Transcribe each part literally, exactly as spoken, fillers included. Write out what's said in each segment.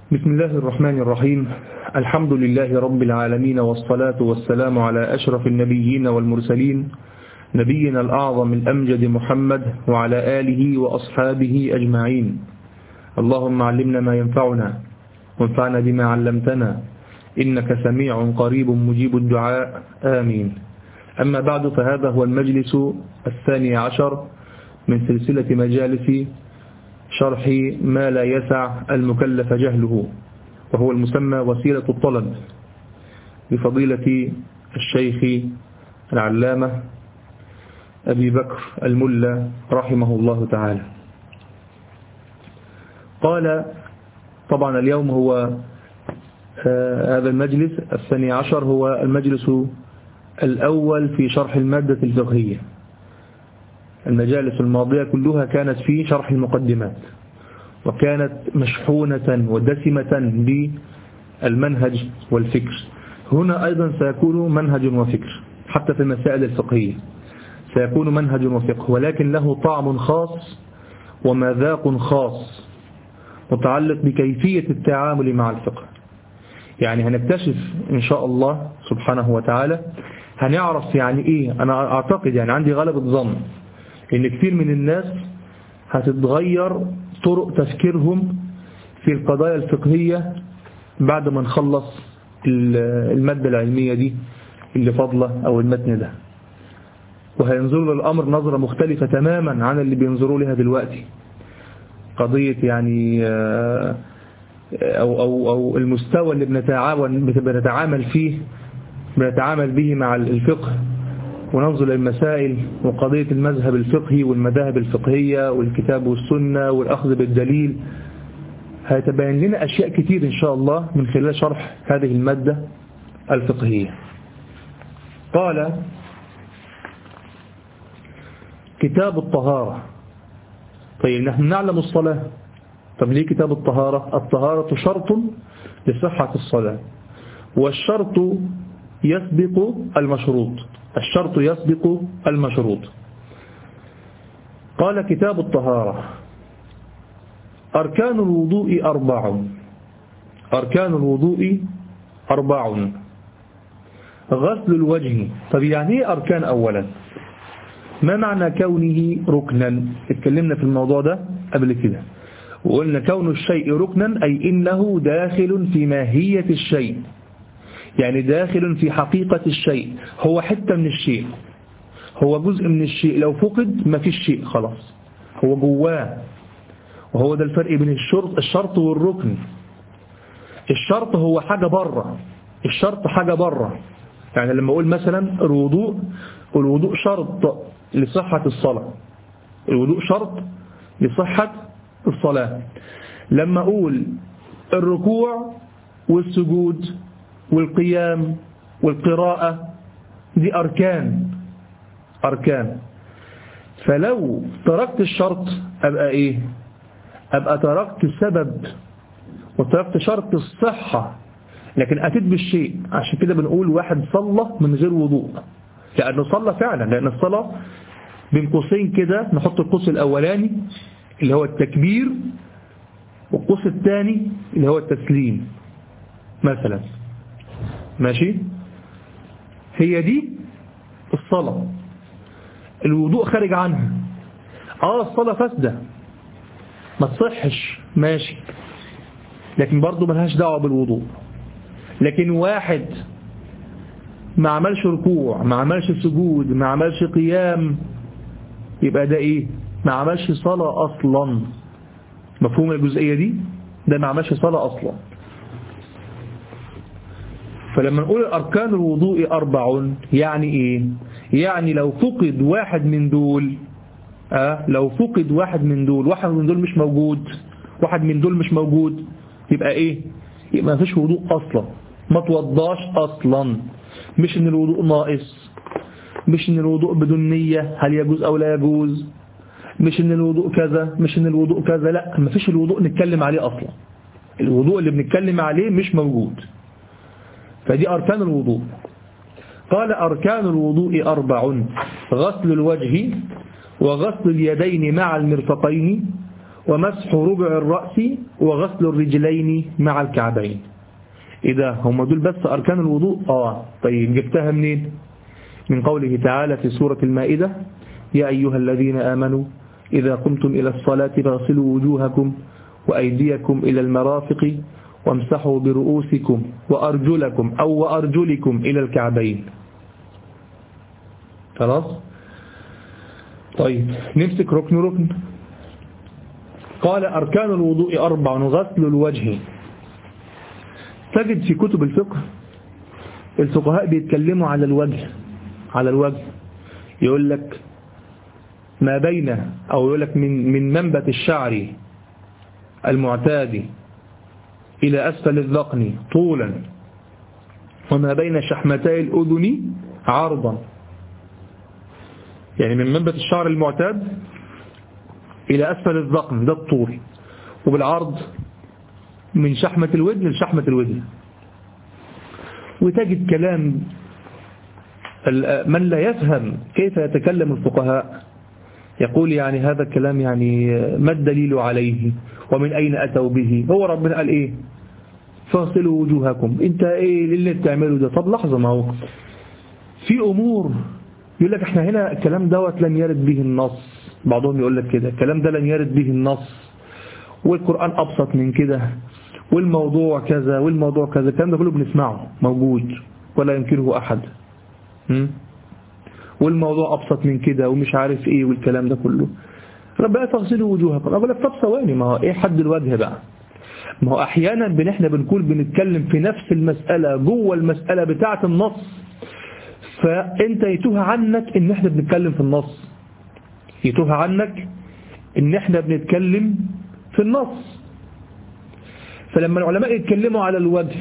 بسم الله الرحمن الرحيم. الحمد لله رب العالمين، والصلاة والسلام على أشرف النبيين والمرسلين، نبينا الأعظم الأمجد محمد وعلى آله وأصحابه أجمعين. اللهم علمنا ما ينفعنا وانفعنا بما علمتنا، إنك سميع قريب مجيب الدعاء، آمين. أما بعد، فهذا هو المجلس الثاني عشر من سلسلة مجالس شرح ما لا يسع المكلف جهله، وهو المسمى وسيلة الطلب، بفضيلة الشيخ العلامة أبي بكر الملا رحمه الله تعالى. قال طبعا اليوم هو آه هذا المجلس الثاني عشر هو المجلس الأول في شرح المادة الفقهية. المجالس الماضية كلها كانت في شرح المقدمات، وكانت مشحونة ودسمة بالمنهج والفكر. هنا أيضا سيكون منهج وفكر، حتى في المسائل الفقهية سيكون منهج وفقه، ولكن له طعم خاص ومذاق خاص متعلق بكيفية التعامل مع الفقه. يعني هنكتشف إن شاء الله سبحانه وتعالى، هنعرف يعني إيه. أنا أعتقد يعني عندي غلبة ظن إن كثير من الناس هتتغير طرق تفكيرهم في القضايا الفقهية بعد ما نخلص المادة العلمية دي اللي فاضلة أو المتن ده، وهينظروا للأمر نظرة مختلفة تماما عن اللي بينظروا لها دلوقتي. قضية يعني أو, أو, أو المستوى اللي بنتعامل, بنتعامل فيه بنتعامل به مع الفقه، وننظر للمسائل وقضية المذهب الفقهي والمذاهب الفقهية والكتاب والسنة والأخذ بالدليل. هيتبين لنا أشياء كتير إن شاء الله من خلال شرح هذه المادة الفقهية. قال كتاب الطهارة. طيب نحن نعلم الصلاة، طب ليه كتاب الطهارة؟ الطهارة شرط لصحة الصلاة، والشرط يسبق المشروط الشرط يسبق المشروط. قال كتاب الطهارة: أركان الوضوء أربع أركان الوضوء أربع غسل الوجه. طب يعني ايه أركان؟ أولا، ما معنى كونه ركنا؟ اتكلمنا في الموضوع ده قبل كده، وقلنا كون الشيء ركنا أي إنه داخل في ماهية الشيء، يعني داخل في حقيقة الشيء، هو حتة من الشيء، هو جزء من الشيء، لو فقد ما فيش شيء خلاص، هو جواه. وهو ده الفرق بين الشرط الشرط والركن. الشرط هو حاجة بره، الشرط حاجة بره. يعني لما أقول مثلا الوضوء، الوضوء شرط لصحة الصلاة، الوضوء شرط لصحة الصلاة. لما أقول الركوع والسجود والقيام والقراءة، دي أركان أركان. فلو تركت الشرط أبقى إيه؟ أبقى تركت السبب وتركت شرط الصحة، لكن أتيت بالشيء. عشان كده بنقول واحد صلى من غير وضوء، لأنه صلى فعلا، لأن الصلاة بين قوسين كده، نحط القوس الأولاني اللي هو التكبير، والقوس الثاني اللي هو التسليم مثلا، ماشي؟ هي دي الصلاة. الوضوء خارج عنها. اه الصلاة فاسدة ما تصحش، ماشي، لكن برضو ملهاش دعوة بالوضوء. لكن واحد ما عملش ركوع، ما عملش سجود، ما عملش قيام، يبقى ده ايه؟ ما عملش صلاة اصلا. مفهوم الجزئية دي؟ ده ما عملش صلاة اصلا. فلما نقول أركان الوضوء أربع، يعني إيه؟ يعني لو فقد واحد من دول، آه لو فقد واحد من دول، واحد من دول مش موجود، واحد من دول مش موجود، يبقى إيه؟ يبقى ما فيش وضوء أصلا، ما توضاش أصلا. مش إن الوضوء ناقص، مش إن الوضوء بدون نية هل يجوز أو لا يجوز، مش إن الوضوء كذا، مش إن الوضوء كذا، لا، ما فيش الوضوء نتكلم عليه أصلا. الوضوء اللي بنتكلم عليه مش موجود. فدي أركان الوضوء. قال أركان الوضوء أربع: غسل الوجه، وغسل اليدين مع المرفقين، ومسح ربع الرأس وغسل الرجلين مع الكعبين. إذا هم دول بس أركان الوضوء؟ آه طيب جبتها منين؟ من قوله تعالى في سورة المائدة: يا أيها الذين آمنوا إذا قمتم إلى الصلاة فاغسلوا وجوهكم وأيديكم إلى المرافق وامسحوا برؤوسكم وأرجلكم أو وأرجلكم إلى الكعبين. خلاص؟ طيب نمسك ركن ركن. قال أركان الوضوء أربع: غسل الوجه. تجد في كتب الفقه الفقهاء بيتكلموا على الوجه، على الوجه يقول لك ما بين، أو يقول لك من من منبت الشعر المعتاد إلى أسفل الذقن طولا، وما بين شحمتي الأذن عرضا. يعني من منبت الشعر المعتاد إلى أسفل الذقن ده الطول، وبالعرض من شحمة الودن لشحمة الودن. وتجد كلام من لا يفهم كيف يتكلم الفقهاء يقول يعني هذا الكلام يعني ما الدليل عليه ومن أين أتوا به؟ هو ربنا قال إيه؟ فاغسلوا وجوهكم. انت ايه اللي بتعمله ده؟ طب لحظة، ما هو في أمور يقول لك احنا هنا الكلام دوت لم يرد به النص. بعضهم يقول لك كده الكلام ده لم يرد به النص، والقرآن أبسط من كده، والموضوع كذا والموضوع كذا. الكلام ده كله بنسمعه موجود ولا ينكره أحد. م? والموضوع أبسط من كده ومش عارف ايه والكلام ده كله. ربنا تغسلوا وجوهكم. أقول لك طب ثواني، ما هو ايه حد الوجه بقى؟ ما هو أحيانا بن احنا بنكون بنتكلم في نفس المسألة جوه المسألة بتاعة النص، فأنت يتوه عنك إن احنا بنتكلم في النص، يتوه عنك إن احنا بنتكلم في النص. فلما العلماء يتكلموا على الوجه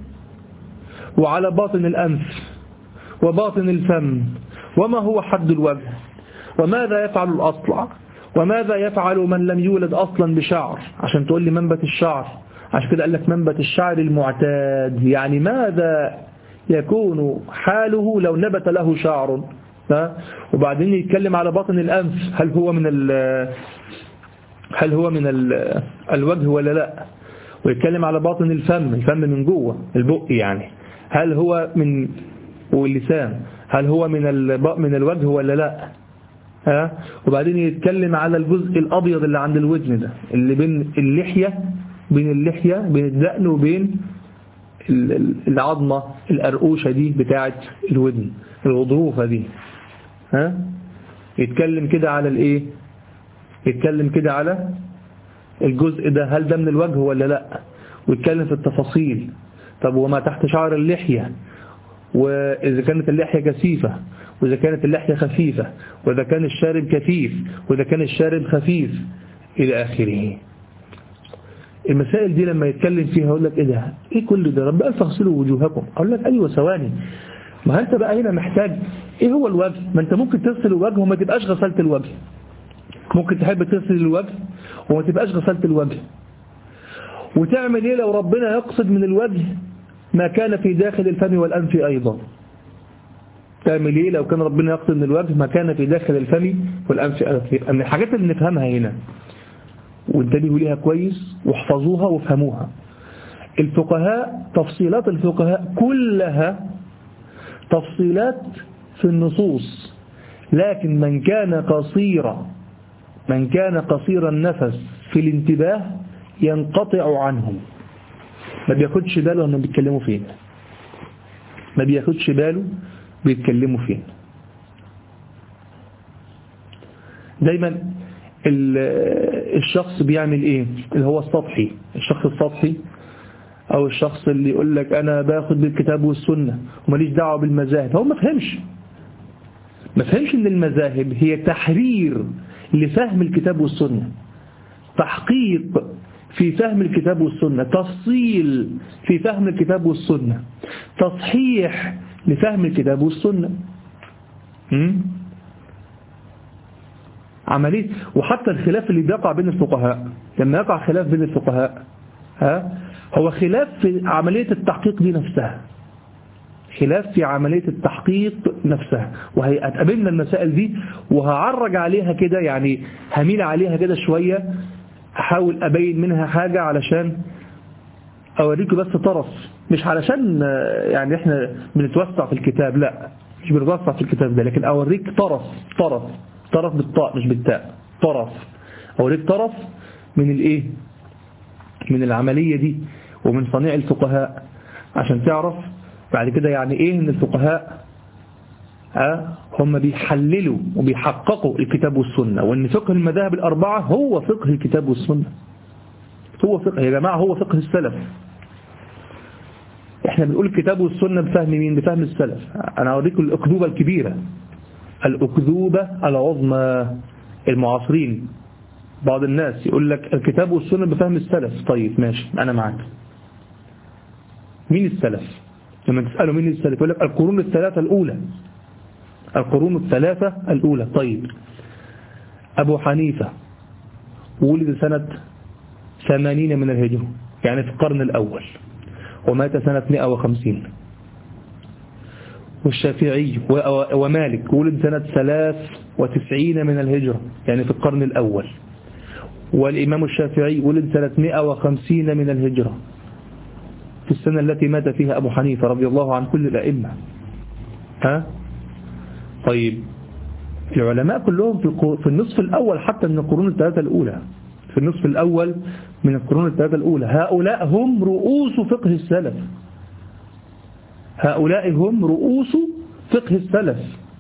وعلى باطن الأنف وباطن الفم وما هو حد الوجه وماذا يفعل الأصلع وماذا يفعل من لم يولد أصلا بشعر، عشان تقول لي منبت الشعر، عشان كده قال لك منبت الشعر المعتاد، يعني ماذا يكون حاله لو نبت له شعر. وبعدين يتكلم على باطن الأنف، هل هو من ال هل هو من ال الوجه ولا لا، ويتكلم على باطن الفم، الفم من جوه البق يعني، هل هو من، واللسان هل هو من من الوجه ولا لا. ها وبعدين يتكلم على الجزء الأبيض اللي عند الودن ده، اللي بين اللحية بين اللحية بين الدقن وبين العظمة الأرقوشة دي بتاعة الودن، الغضروفة دي. ها يتكلم كده على الايه، يتكلم كده على الجزء ده، هل ده من الوجه ولا لا، ويتكلم في التفاصيل. طب وما تحت شعر اللحية، وإذا كانت اللحية كثيفة وإذا كانت اللحية خفيفة، وإذا كان الشارب كثيف وإذا كان الشارب خفيف إلى آخره. المسائل دي لما يتكلم فيها أقول لك إيه ده؟ إيه كل ده؟ رب قال فاغسلوا وجوهكم. أقول لك أيوة ثواني، ما أنت بقى هنا محتاج إيه هو الوجه؟ ما أنت ممكن تغسل الوجه وما تبقاش غسلت الوجه، ممكن تحب تغسل الوجه وما تبقاش غسلت الوجه. وتعمل إيه لو ربنا يقصد من الوجه ما كان في داخل الفم والأنف أيضا؟ تعمل إيه لو كان ربنا يقصد من الوجه ما كان في داخل الفم والأنف أيضا؟ من الحاجات اللي نفهمها هنا وانتبهوا ليها كويس واحفظوها وافهموها. الفقهاء تفصيلات الفقهاء كلها تفصيلات في النصوص، لكن من كان قصيرا من كان قصير النفس في الانتباه ينقطع عنهم، ما بياخدش باله انهم بيتكلموا فين، ما بياخدش باله بيتكلموا فين. دايما الشخص بيعمل ايه اللي هو السطحي، الشخص السطحي او الشخص اللي يقول لك انا باخد بالكتاب والسنة وماليش دعوة بالمذاهب، هو ما فهمش ما فهمش ان المذاهب هي تحرير لفهم الكتاب والسنة، تحقيق في فهم الكتاب والسنة، تفصيل في فهم الكتاب والسنة، تصحيح لفهم الكتاب والسنة. م? عملية. وحتى الخلاف اللي بيقع بين الفقهاء، لما يقع خلاف بين الفقهاء ها هو خلاف في عملية التحقيق دي نفسها، خلاف في عملية التحقيق نفسها. وهتقابلنا المسائل دي وهعرج عليها كده، يعني هميل عليها كده شوية أحاول أبين منها حاجة علشان أوريكم بس طرف، مش علشان يعني إحنا بنتوسع في الكتاب، لا مش بنتوسع في الكتاب ده، لكن أوريك طرف طرف طرف بالطاء مش بالتاء، طرف أوريك طرف من الإيه، من العملية دي ومن صنيع الفقهاء، عشان تعرف بعد كده يعني إيه إن الفقهاء أه هم بيحللوا وبيحققوا الكتاب والسنة، وإن فقه المذاهب الأربعة هو فقه الكتاب والسنة، هو فقه يا جماعة، هو فقه السلف. احنا بنقول الكتاب والسنة بفهم مين؟ بفهم السلف. أنا أوريكم الأكذوبة الكبيرة، الأكذوبة العظمى. المعاصرين بعض الناس يقول لك الكتاب والسنة بفهم السلف. طيب ماشي، أنا معك. مين السلف؟ لما تسألوا مين السلف يقول لك القرون الثلاثة الأولى، القرون الثلاثة الأولى. طيب أبو حنيفة ولد سنة ثمانين من الهجرة، يعني في القرن الأول، ومات سنة مئة وخمسين. والشافعي ومالك ولد سنة ثلاث وتسعين من الهجرة، يعني في القرن الأول. والإمام الشافعي ولد سنة مئة وخمسين من الهجرة، في السنة التي مات فيها أبو حنيفة رضي الله عن كل الأئمة. ها؟ طيب العلماء كلهم في النصف الأول حتى من القرون الثلاثة الأولى، في النصف الأول من القرون الثلاثة الأولى، هؤلاء هم رؤوس فقه السلف، هؤلاء هم رؤوس فقه السلف.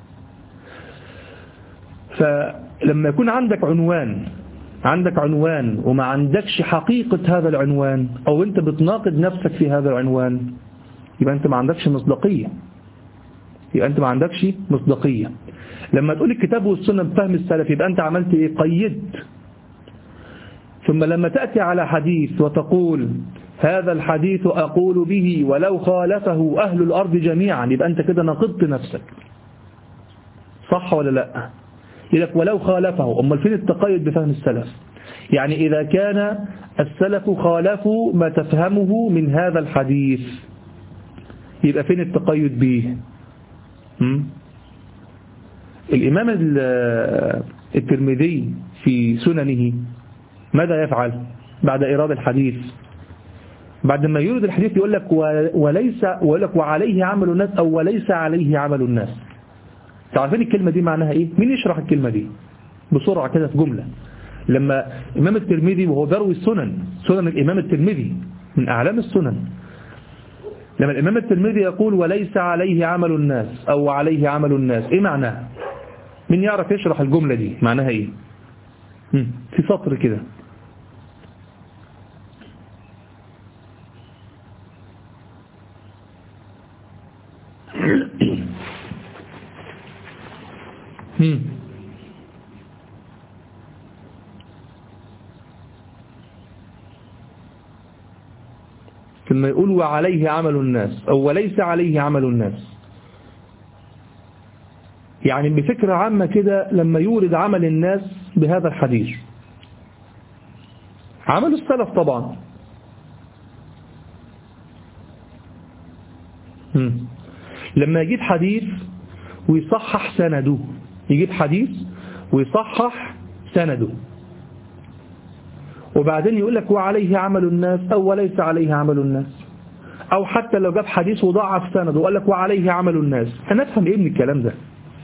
فلما يكون عندك عنوان عندك عنوان وما عندكش حقيقة هذا العنوان، أو أنت بتناقض نفسك في هذا العنوان، يبقى أنت ما عندكش مصداقية، يبقى أنت ما عندكش مصداقية. لما تقول الكتاب والسنة بفهم السلف يبقى أنت عملت إيه؟ قيدت. ثم لما تأتي على حديث وتقول هذا الحديث أقول به ولو خالفه أهل الأرض جميعا، يبقى أنت كده نقضت نفسك، صح ولا لا؟ يقولك ولو خالفه، أمال فين التقيد بفهم السلف؟ يعني إذا كان السلف خالفوا ما تفهمه من هذا الحديث، يبقى فين التقيد به؟ الإمام الترمذي في سننه ماذا يفعل بعد إيراد الحديث؟ بعد ما يورد الحديث يقول لك وليس يقول لك وعليه عمل الناس، أو وليس عليه عمل الناس. تعرفين الكلمة دي معناها إيه؟ مين يشرح الكلمة دي بسرعة كده في جملة؟ لما الإمام الترمذي وهو بيروي السنن، سنن الإمام الترمذي من أعلام السنن، لما الإمام الترمذي يقول وليس عليه عمل الناس أو عليه عمل الناس، إيه معناها؟ مين يعرف يشرح الجملة دي معناها إيه؟ في سطر كده. هم. ثم يقول وعليه عمل الناس أو وليس عليه عمل الناس، يعني بفكرة عامة كده لما يورد عمل الناس بهذا الحديث، عمل السلف طبعا. هم. لما يجيب حديث ويصحح سنده، يجيب حديث ويصحح سنده، وبعدين يقول لك وعليه عمل الناس أو وليس عليه عمل الناس، أو حتى لو جاب حديث وضعف سنده وقال لك وعليه عمل الناس، أنا أفهم إيه من الكلام ده؟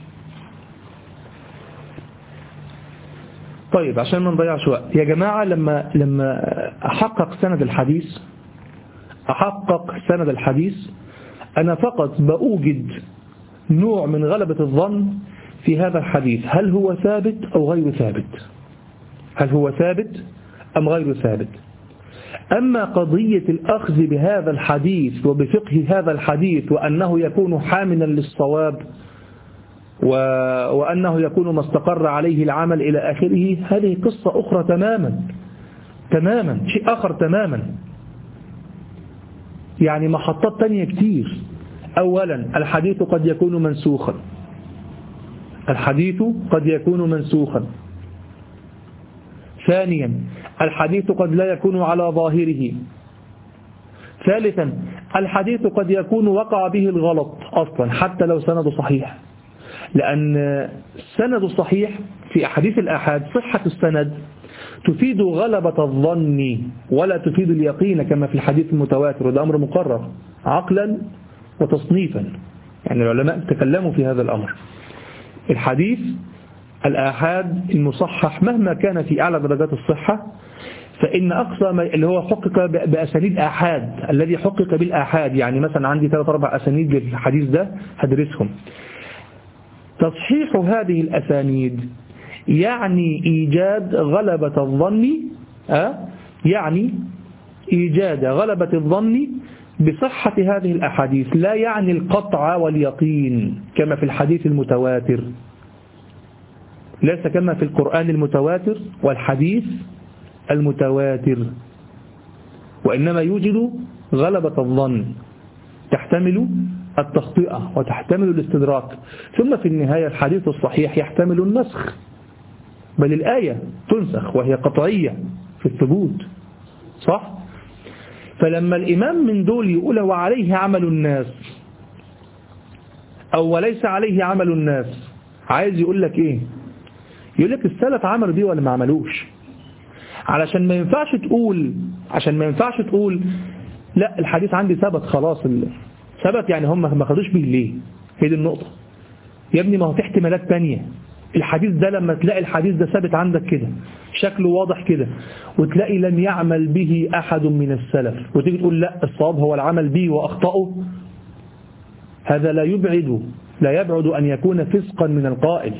طيب عشان ما نضيعش وقت يا جماعة، لما لما أحقق سند الحديث أحقق سند الحديث أنا فقط بأوجد نوع من غلبة الظن في هذا الحديث، هل هو ثابت أو غير ثابت، هل هو ثابت أم غير ثابت. أما قضية الأخذ بهذا الحديث وبفقه هذا الحديث وأنه يكون حاملا للصواب و... وأنه يكون ما استقر عليه العمل إلى آخره، هذه قصة أخرى تماما تماما شيء آخر تماما، يعني محطات تانية كتير. أولا الحديث قد يكون منسوخا، الحديث قد يكون منسوخا. ثانيا الحديث قد لا يكون على ظاهره. ثالثا الحديث قد يكون وقع به الغلط أصلا حتى لو سنده صحيح، لأن السند الصحيح في أحاديث الآحاد صحة السند تفيد غلبة الظن ولا تفيد اليقين كما في الحديث المتواتر، وده أمر مقرر عقلا وتصنيفا، يعني العلماء تكلموا في هذا الأمر. الحديث الآحاد المصحح مهما كان في أعلى درجات الصحة، فإن أقصى اللي هو حقق بأسانيد آحاد، الذي حقق بالآحاد، يعني مثلا عندي ثلاث أربع أسانيد للحديث ده هدرسهم. تصحيح هذه الأسانيد يعني إيجاد غلبة الظن، أه؟ يعني إيجاد غلبة الظن بصحة هذه الأحاديث، لا يعني القطع واليقين كما في الحديث المتواتر، ليس كما في القرآن المتواتر والحديث المتواتر، وإنما يوجد غلبة الظن تحتمل التخطئة وتحتمل الاستدراك، ثم في النهاية الحديث الصحيح يحتمل النسخ، بل الآية تنسخ وهي قطعية في الثبوت، صح؟ فلما الإمام من دول يقول وعليه عمل الناس أو وليس عليه عمل الناس، عايز يقول لك إيه؟ يقول لك السلف عملوا دي ولا ما عملوش، علشان ما ينفعش تقول عشان ما ينفعش تقول لا الحديث عندي ثبت خلاص، ثبت يعني هم ما خدوش بيه ليه؟ هي دي النقطة يا ابني. ما هو في احتمالات تانية. الحديث ده لما تلاقي الحديث ده ثابت عندك كده شكله واضح كده، وتلاقي لم يعمل به أحد من السلف، وتيجي تقول لا الصواب هو العمل به وأخطأه، هذا لا يبعد لا يبعد أن يكون فسقا من القائل.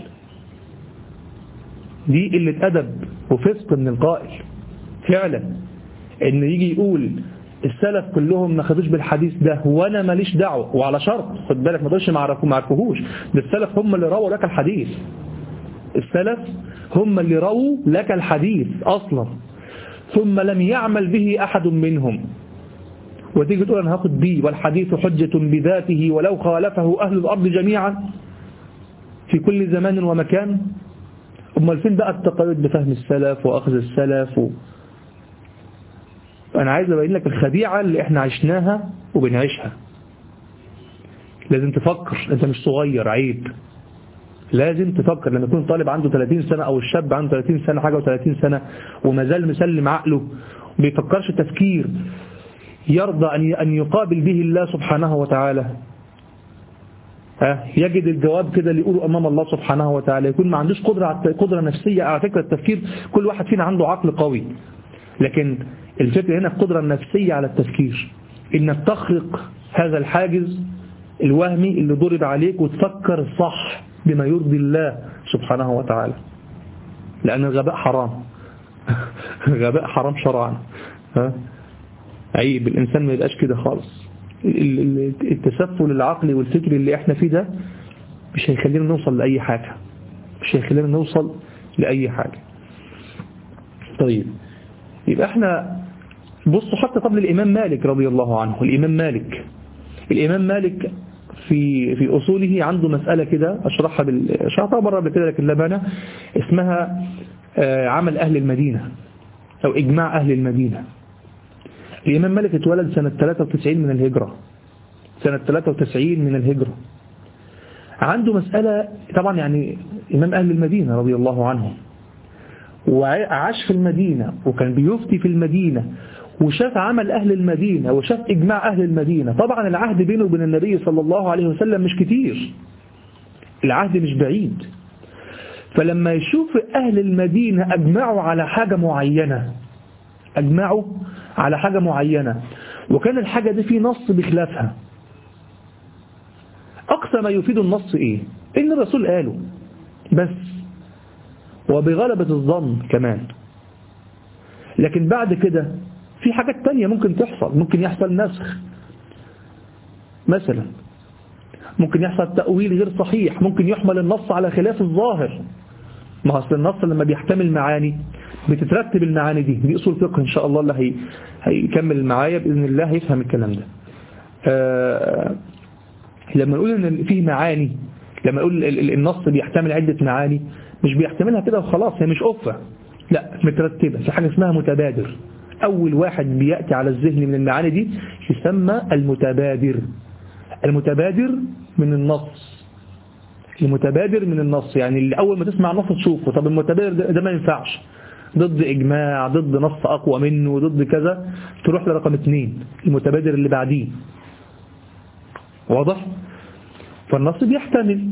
دي قلة أدب وفسق من القائل فعلا، إن يجي يقول السلف كلهم ما خدوش بالحديث ده وأنا ماليش دعوة، وعلى شرط خد بالك ما تقولش ما عرفوهوش، ده السلف هم اللي رووا لك الحديث، السلف هم اللي رووا لك الحديث أصلا، ثم لم يعمل به أحد منهم، وتيجي تقول أنا هاخد بيه والحديث حجة بذاته ولو خالفه أهل الأرض جميعا في كل زمان ومكان. أمال فين بقى التقيد بفهم السلف وأخذ السلف و... أنا عايز أبين لك الخديعة اللي إحنا عشناها وبنعيشها. لازم تفكر، أنت مش صغير، عيب، لازم تفكر. لما يكون طالب عنده ثلاثين سنة أو الشاب عنده ثلاثين سنة حاجة وثلاثين سنة وما زال مسلم عقله بيفكرش تفكير يرضى أن يقابل به الله سبحانه وتعالى، يجد الجواب كده اللي يقوله أمام الله سبحانه وتعالى، يكون ما عندوش قدرة قدرة نفسية. على فكرة التفكير كل واحد فينا عنده عقل قوي، لكن الفكرة هنا القدرة النفسية على التفكير، إنك تخرق هذا الحاجز الوهمي اللي ضرب عليك وتفكر صح بما يرضي الله سبحانه وتعالى، لأن الغباء حرام الغباء حرام شرعا. ها عيب الإنسان ما يبقاش كده خالص. التسفل العقلي والفكري اللي احنا فيه ده مش هيخلينا نوصل لأي حاجة، مش هيخلينا نوصل لأي حاجة. طيب يبقى احنا بصوا حتى قبل الإمام مالك رضي الله عنه، الإمام مالك الإمام مالك في في أصوله عنده مسألة كده أشرحها بال شرحتها مرة قبل كده لكن لا مانع، اسمها عمل أهل المدينة أو إجماع أهل المدينة. الإمام مالك اتولد سنة ثلاثة وتسعين من الهجرة، سنة ثلاثة وتسعين من الهجرة. عنده مسألة طبعا، يعني إمام أهل المدينة رضي الله عنه، وعاش في المدينة وكان بيفتي في المدينة وشاف عمل أهل المدينة وشاف إجماع أهل المدينة. طبعا العهد بينه وبين النبي صلى الله عليه وسلم مش كتير، العهد مش بعيد، فلما يشوف أهل المدينة أجمعوا على حاجة معينة أجمعوا على حاجة معينة وكان الحاجة دي في نص بخلافها، أقصى ما يفيد النص إيه؟ إن الرسول قاله بس، وبغلبة الظن كمان. لكن بعد كده في حاجات تانية ممكن تحصل، ممكن يحصل نسخ مثلا، ممكن يحصل تأويل غير صحيح، ممكن يحمل النص على خلاف الظاهر. ما أصل النص لما بيحتمل معاني بتترتب المعاني دي، دي أصول فقه إن شاء الله اللي هي هيكمل معايا بإذن الله هيفهم الكلام ده. آه لما نقول إن فيه معاني، لما نقول النص بيحتمل عدة معاني مش بيحتملها كده وخلاص، هي مش أفة، لا مترتبة في حاجة اسمها متبادر. أول واحد بيأتي على الذهن من المعاني دي يسمى المتبادر. المتبادر من النص، المتبادر من النص يعني اللي أول ما تسمع النص تشوفه، طب المتبادر ده, ده ما ينفعش، ضد إجماع، ضد نص أقوى منه، ضد كذا، تروح لرقم اثنين المتبادر اللي بعديه. واضح؟ فالنص بيحتمل.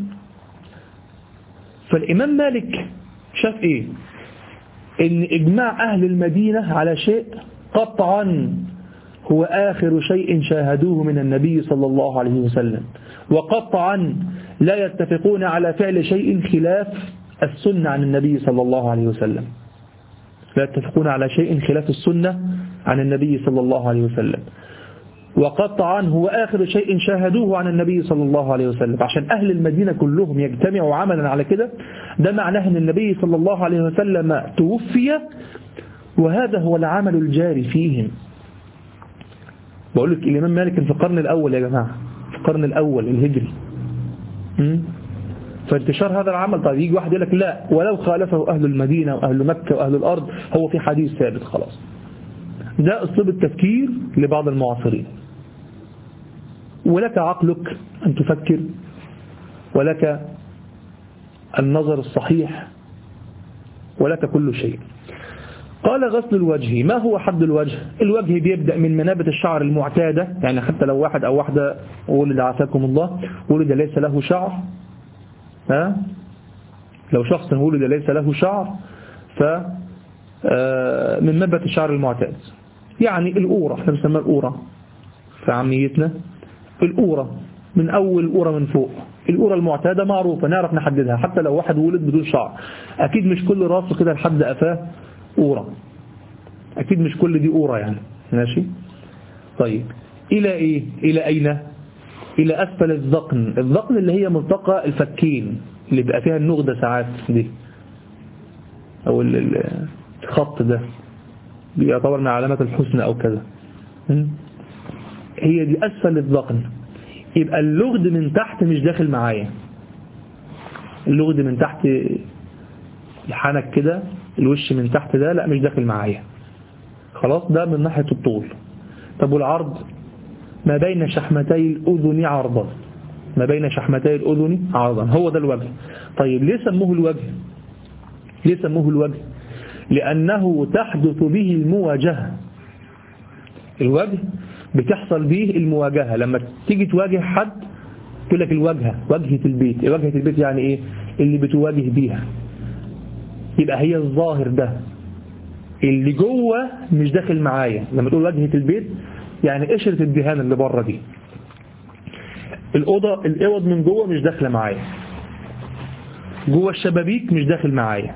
فالإمام مالك شاف إيه؟ إن إجماع أهل المدينة على شيء قطعا هو آخر شيء شاهدوه من النبي صلى الله عليه وسلم، وقطعا لا يتفقون على فعل شيء خلاف السنة عن النبي صلى الله عليه وسلم، لا يتفقون على شيء خلاف السنة عن النبي صلى الله عليه وسلم، وقطعا هو آخر شيء شاهدوه عن النبي صلى الله عليه وسلم. عشان أهل المدينة كلهم يجتمعوا عملا على كده، ده معناه أن النبي صلى الله عليه وسلم توفي، وهذا هو العمل الجاري فيهم. بقول لك الإمام مالك في القرن الأول يا جماعة، في القرن الأول الهجري. فانتشار هذا العمل. طيب يجي واحد يقول لك لا، ولو خالفه أهل المدينة وأهل مكة وأهل الأرض هو في حديث ثابت خلاص. ده أسلوب التفكير لبعض المعاصرين. ولك عقلك أن تفكر، ولك النظر الصحيح، ولك كل شيء. قال غسل الوجه. ما هو حد الوجه؟ الوجه بيبدأ من منابت الشعر المعتادة، يعني حتى لو واحد أو واحدة ولد عافاكم الله ولد ليس له شعر، ها؟ لو شخص ولد ليس له شعر ف من منبت الشعر المعتاد، يعني الأورة، احنا بنسميها الأورة في عاميتنا، الأورة من أول أورة من فوق، الأورة المعتادة معروفة نعرف نحددها. حتى لو واحد ولد بدون شعر، أكيد مش كل راسه كده لحد قفاه أورة، أكيد مش كل دي أورة يعني، ماشي. طيب إلى إيه؟ إلى أين؟ إلى أسفل الذقن. الذقن اللي هي ملتقى الفكين اللي بقى فيها النغدة ساعات دي، أو الخط ده بيعتبر من علامات الحسن أو كذا، هي دي أسفل الذقن. يبقى اللغد من تحت مش داخل معايا، اللغد من تحت الحنك كده، الوش من تحت ده لا مش داخل معايا خلاص، ده من ناحية الطول. طب والعرض؟ ما بين شحمتي الأذن عرضا، ما بين شحمتي الأذن عرضا، هو ده الوجه. طيب ليه سموه الوجه؟ ليه سموه الوجه؟ لأنه تحدث به المواجهة. الوجه بتحصل به المواجهة، لما تيجي تواجه حد تقول لك الوجهة، وجهة البيت. وجهة البيت يعني إيه؟ اللي بتواجه بيها. يبقى هي الظاهر ده اللي جوه مش داخل معايا. لما تقول وجهة البيت يعني قشرة الدهان اللي بره دي، الأوضة الأوض من جوه مش داخله معايا، جوه الشبابيك مش داخل معايا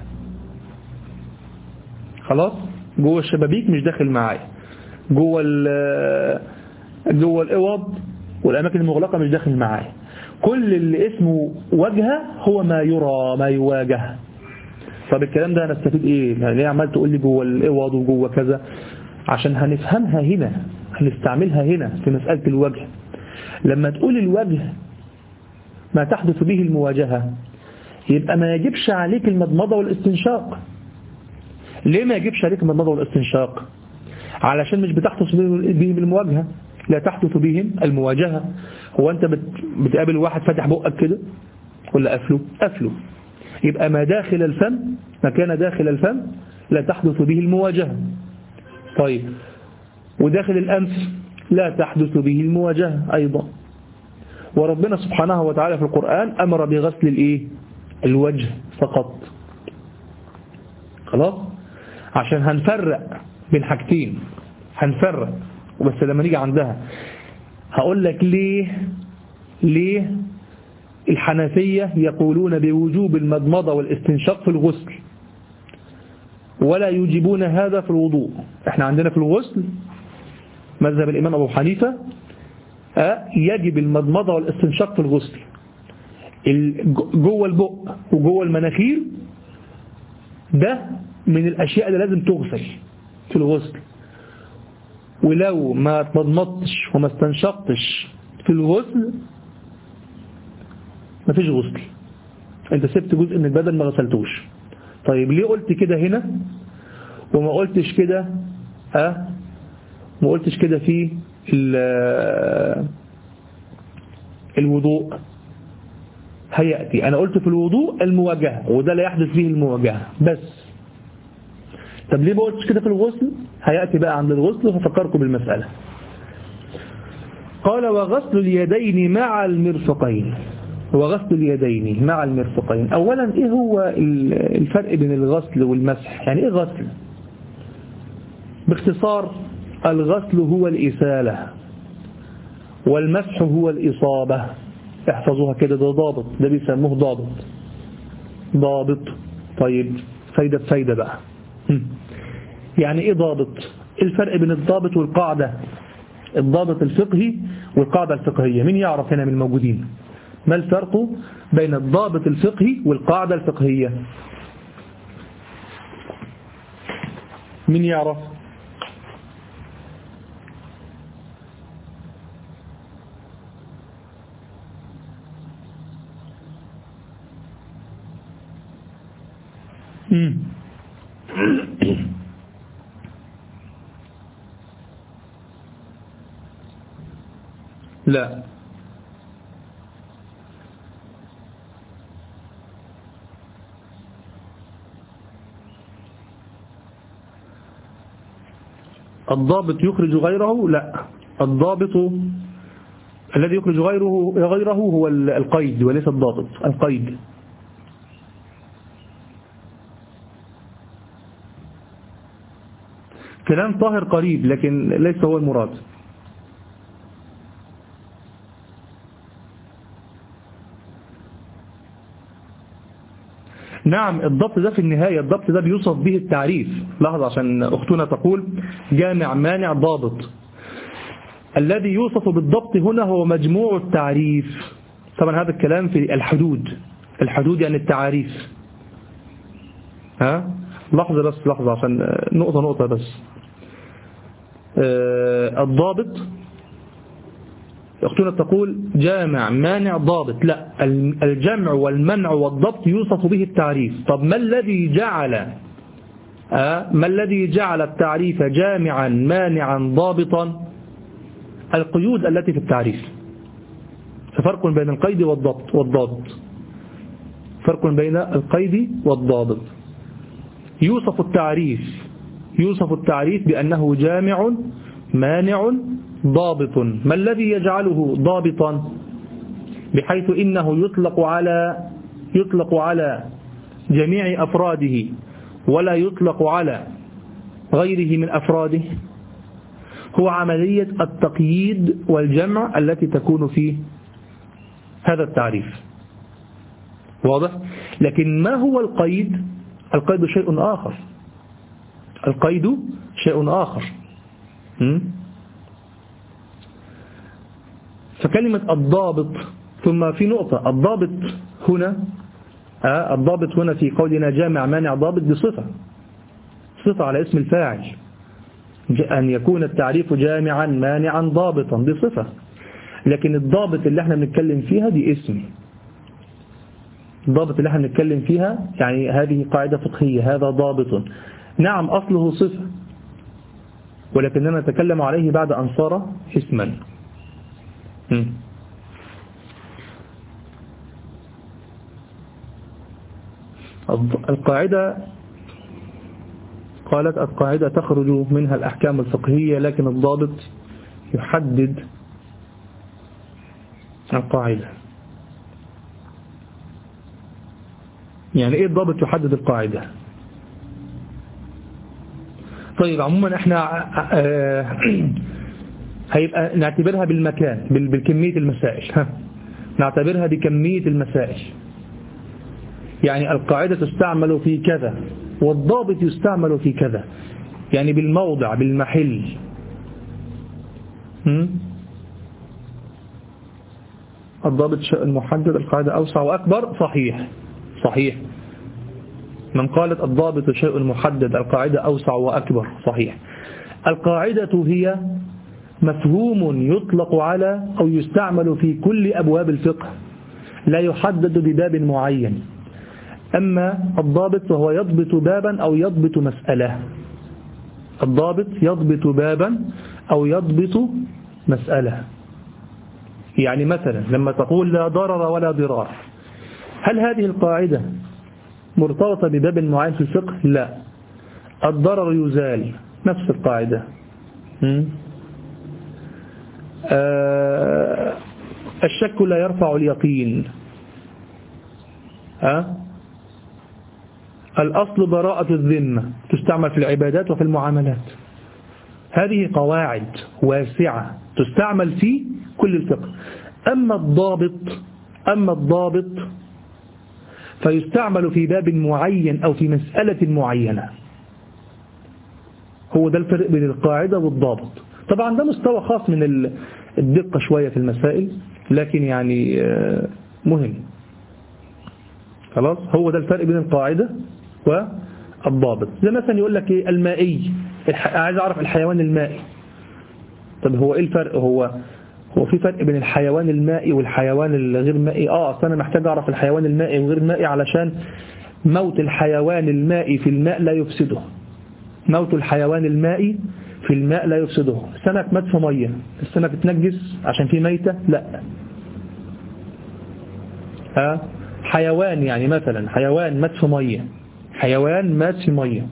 خلاص، جوه الشبابيك مش داخل معايا، جوه جوه الأوض والأماكن المغلقة مش داخل معايا. كل اللي اسمه وجهة هو ما يرى ما يواجه. طب الكلام ده هنستفيد ايه؟ ليه عمال تقول لي جوه الأوض وجوه كذا؟ عشان هنفهمها هنا، هنستعملها هنا في مسألة الوجه. لما تقول الوجه ما تحدث به المواجهة، يبقى ما يجبش عليك المضمضة والاستنشاق. ليه ما يجبش عليك المضمضة والاستنشاق؟ علشان مش بتحدث بهم المواجهة، لا تحدث بهم المواجهة. هو أنت بتقابل واحد فاتح بقك كده ولا قفله؟ قفله. يبقى ما داخل الفم، ما كان داخل الفم لا تحدث به المواجهة. طيب وداخل الأنف لا تحدث به المواجهة أيضا. وربنا سبحانه وتعالى في القرآن أمر بغسل الإيه؟ الوجه فقط. خلاص، عشان هنفرق بين حاجتين، هنفرق وبس. لما نيجي عندها هقول لك ليه ليه الحنفية يقولون بوجوب المضمضة والاستنشاق في الغسل ولا يجيبون هذا في الوضوء. احنا عندنا في الغسل مذهب الإمام أبو حنيفة يجب المضمضة والاستنشاق في الغسل. جوه البق وجوه المناخير ده من الأشياء اللي لازم تغسل في الغسل، ولو ما تمضمضتش وما استنشقتش في الغسل ما فيش غسل، انت سبت جزء من البدن ما غسلتوش. طيب ليه قلت كده هنا وما قلتش كده ها ما قلتش كده في الوضوء؟ هيأتي. أنا قلت في الوضوء المواجهة، وده لا يحدث فيه المواجهة بس. طب ليه ما قلتش كده في الغسل؟ هيأتي بقى عند الغسل وهفكركم بالمسألة. قال وغسل اليدين مع المرفقين. وغسل اليدين مع المرفقين، أولا إيه هو الفرق بين الغسل والمسح؟ يعني إيه غسل؟ باختصار الغسل هو الإسالة والمسح هو الإصابة. احفظوها كده، ده ضابط، ده بيسموه ضابط ضابط. طيب فايدة فايدة بقى. يعني إيه ضابط؟ الفرق بين الضابط والقاعدة، الضابط الفقهي والقاعدة الفقهية. مين يعرف هنا من الموجودين ما الفرق بين الضابط الفقهي والقاعدة الفقهية؟ مين يعرف؟ مم. لا، الضابط يخرج غيره؟ لا، الضابط الذي يخرج غيره غيره هو القيد وليس الضابط. القيد كلام طاهر قريب لكن ليس هو المراد. نعم الضبط ده في النهاية، الضبط ده بيوصف به التعريف. لحظة عشان أختنا تقول جامع مانع ضابط. الذي يوصف بالضبط هنا هو مجموع التعريف. طبعا هذا الكلام في الحدود. الحدود يعني التعاريف. ها لحظة بس، لحظة عشان نقطة نقطة بس. آه الضابط أختنا تقول جامع مانع ضابط. لا، الجمع والمنع والضبط يوصف به التعريف. طب ما الذي جعل آه ما الذي جعل التعريف جامعا مانعا ضابطا؟ القيود التي في التعريف. ففرق بين القيد والضبط والضابط، فرق بين القيد والضابط. يوصف التعريف يوصف التعريف بأنه جامع مانع ضابط. ما الذي يجعله ضابطا؟ بحيث إنه يطلق على يطلق على جميع أفراده ولا يطلق على غيره من أفراده. هو عملية التقييد والجمع التي تكون في هذا التعريف. واضح؟ لكن ما هو القيد؟ القيد شيء آخر. القيد شيء آخر. م? فكلمة الضابط، ثم في نقطة، الضابط هنا آه الضابط هنا في قولنا جامع مانع ضابط بصفة صفة على اسم الفاعل، أن يكون التعريف جامعا مانعا ضابطا بصفة. لكن الضابط اللي احنا بنتكلم فيها دي اسم. الضابط اللي احنا بنتكلم فيها يعني هذه قاعدة فقهية، هذا ضابط. نعم أصله صفة، ولكننا نتكلم عليه بعد أن صار اسما. القاعدة قالت القاعدة تخرج منها الأحكام الفقهية، لكن الضابط يحدد القاعدة. يعني إيه الضابط يحدد القاعدة؟ طيب عموما احنا هيبقى نعتبرها بالمكان، بالكمية المسائل. نعتبرها بكمية المسائل. يعني القاعدة تستعمل في كذا والضابط يستعمل في كذا، يعني بالموضع بالمحل. الضابط شيء المحدد، القاعدة أوسع وأكبر. صحيح صحيح. من قالت الضابط شيء المحدد القاعدة أوسع وأكبر، صحيح. القاعدة هي مفهوم يطلق على أو يستعمل في كل أبواب الفقه، لا يحدد بباب معين. أما الضابط فهو يضبط بابا أو يضبط مسألة. الضابط يضبط بابا أو يضبط مسألة. يعني مثلا لما تقول لا ضرر ولا ضرار، هل هذه القاعدة مرتبطة بباب معين في الفقه؟ لا. الضرر يزال، نفس القاعدة. آه الشك لا يرفع اليقين. أه؟ الأصل براءة الذمة، تستعمل في العبادات وفي المعاملات. هذه قواعد واسعة تستعمل في كل الفقه. أما الضابط أما الضابط فيستعمل في باب معين أو في مسألة معينة. هو ده الفرق بين القاعدة والضابط. طبعا ده مستوى خاص من الدقة شوية في المسائل، لكن يعني مهم. خلاص، هو ده الفرق بين القاعدة والضابط. زي مثلا يقول لك ايه المائي، عايز اعرف الحيوان المائي. طب هو ايه الفرق؟ هو هو في فرق بين الحيوان المائي والحيوان الغير مائي؟ اه اصلا انا محتاج اعرف الحيوان المائي وغير المائي علشان موت الحيوان المائي في الماء لا يفسده. موت الحيوان المائي في الماء لا يفسده. السمك مات في ميه، السمك اتنجس عشان فيه ميتة؟ لا. ها حيوان يعني مثلا حيوان مات في ميه، حيوان مات في ميه،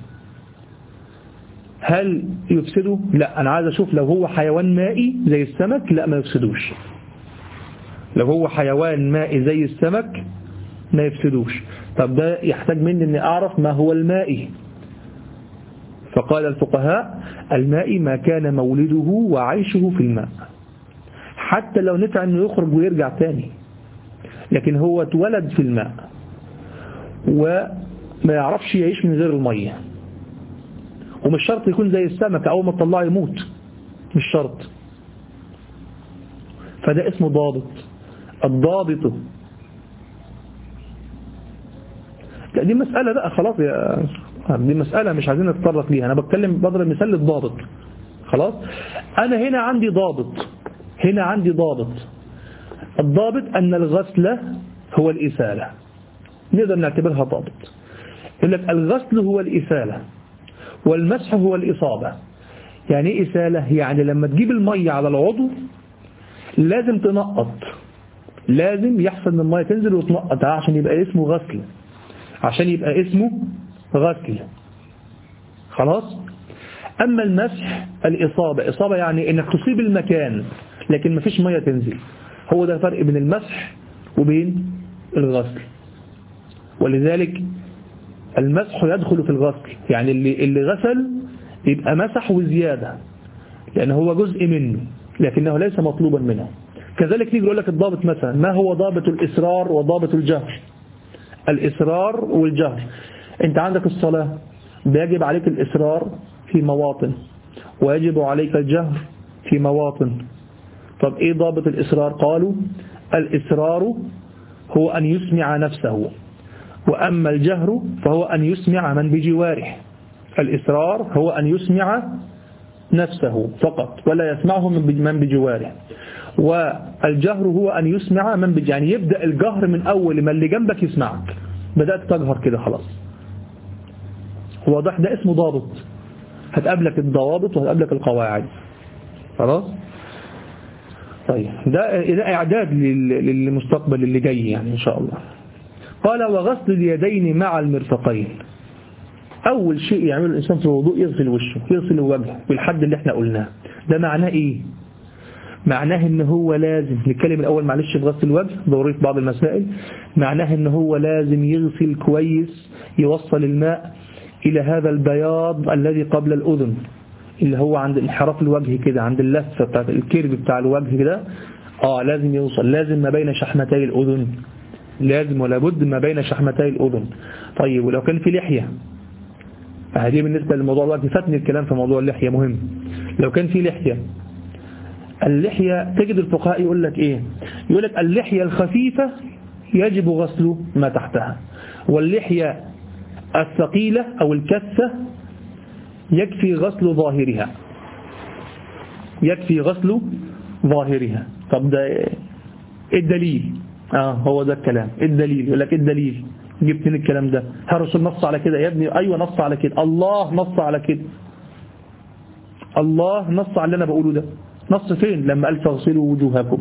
هل يفسده؟ لا. أنا عايز أشوف لو هو حيوان مائي زي السمك، لا ما يفسدوش. لو هو حيوان مائي زي السمك ما يفسدوش. طب ده يحتاج مني أني أعرف ما هو المائي. فقال الفقهاء المائي ما كان مولده وعيشه في الماء، حتى لو نفع أنه يخرج ويرجع تاني، لكن هو اتولد في الماء وما يعرفش يعيش من غير المية. ومش شرط يكون زي السمك أول ما تطلعه يموت، مش شرط. فده اسمه ضابط. الضابط لا دي مسألة بقى خلاص يا دي مسألة مش عايزين نتطرق ليها. أنا بتكلم بضرب مثال للضابط. خلاص أنا هنا عندي ضابط هنا عندي ضابط الضابط أن الغسل هو الإسالة، نقدر نعتبرها ضابط. يقول لك الغسل هو الإسالة والمسح هو الإصابة. يعني إيه إسالة؟ يعني لما تجيب المية على العضو لازم تنقط، لازم يحصل ان المية تنزل وتنقط عشان يبقى اسمه غسل، عشان يبقى اسمه غسل. خلاص. أما المسح الإصابة، إصابة يعني إنك تصيب المكان لكن مفيش مية تنزل. هو ده الفرق بين المسح وبين الغسل. ولذلك المسح يدخل في الغسل، يعني اللي, اللي غسل يبقى مسح وزيادة لأنه هو جزء منه لكنه ليس مطلوبا منه. كذلك نيجي نقول لك الضابط مثلا ما هو ضابط الإسرار وضابط الجهر. الإسرار والجهر، أنت عندك الصلاة بيجب عليك الإسرار في مواطن ويجب عليك الجهر في مواطن. طب إيه ضابط الإسرار؟ قالوا الإسرار هو أن يسمع نفسه، وأما الجهر فهو أن يسمع من بجواره. الإسرار هو أن يسمع نفسه فقط ولا يسمعه من بجواره، والجهر هو أن يسمع من بجواره، يعني يبدأ الجهر من أول ما اللي جنبك يسمعك، بدأت تجهر كده خلاص. واضح؟ ده اسمه ضابط. هتقابلك الضوابط وهتقابلك القواعد. خلاص. طيب ده ده إعداد للمستقبل اللي جاي يعني إن شاء الله. قال وغسل اليدين مع المرفقين. أول شيء يعمله الإنسان في الوضوء يغسل وشه، يغسل وجهه بالحد اللي احنا قلناه. ده معناه إيه؟ معناه إن هو لازم نتكلم الأول معلش في غسل الوجه ضروري في بعض المسائل. معناه إن هو لازم يغسل كويس، يوصل الماء إلى هذا البياض الذي قبل الأذن، اللي هو عند انحراف الوجه كده، عند اللفة بتاعت الكيرف بتاع الوجه كده. آه لازم يوصل، لازم ما بين شحمتي الأذن، لازم ولا بد ما بين شحمتي الأذن. طيب ولو كان في لحية، هذه بالنسبة للموضوع الوقت فاتني الكلام في موضوع اللحية مهم. لو كان في لحية، اللحية تجد الفقهاء يقول لك إيه؟ يقول لك اللحية الخفيفة يجب غسل ما تحتها، واللحية الثقيلة أو الكثة يكفي غسل ظاهرها، يكفي غسل ظاهرها. طب ده إيه الدليل؟ آه هو ده الكلام. الدليل يقول لك الدليل جبت من الكلام ده؟ هل الرسول نص على كده يا ابني؟ أيوة نص على كده. الله نص على كده. الله نص على اللي أنا بقوله ده. نص فين؟ لما قال فاغسلوا وجوهكم،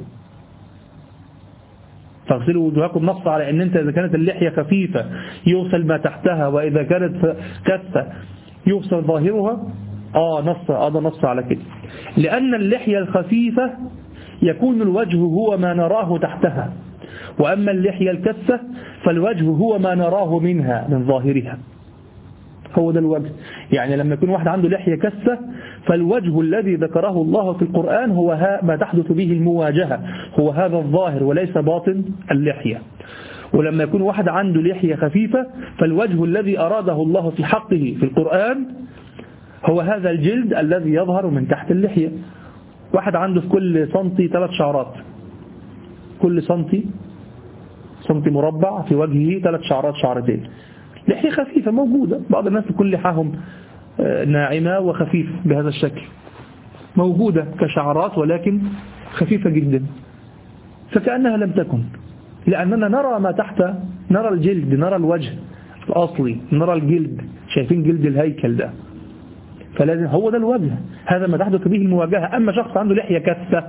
فاغسلوا وجوهكم. نص على ان انت اذا كانت اللحية خفيفة يغسل ما تحتها، واذا كانت كثة يغسل ظاهرها. آه نص هذا نص على كده، لأن اللحية الخفيفة يكون الوجه هو ما نراه تحتها، وأما اللحية الكثة فالوجه هو ما نراه منها من ظاهرها. هو ده الوجه. يعني لما يكون واحد عنده لحية كثة فالوجه الذي ذكره الله في القرآن هو ما تحدث به المواجهة، هو هذا الظاهر وليس باطن اللحية. ولما يكون واحد عنده لحية خفيفة فالوجه الذي أراده الله في حقه في القرآن هو هذا الجلد الذي يظهر من تحت اللحية. واحد عنده في كل سنتي ثلاث شعرات، كل سنتي سنتي مربع في وجهه ثلاث شعرات شعرتين، لحية خفيفة موجودة. بعض الناس يكون لحاهم ناعمة وخفيفة بهذا الشكل، موجودة كشعرات ولكن خفيفة جدا، فكأنها لم تكن، لأننا نرى ما تحت، نرى الجلد، نرى الوجه الأصلي، نرى الجلد، شايفين جلد الهيكل ده، فلازم هو ده الوجه، هذا ما تحدث به المواجهة. أما شخص عنده لحية كثة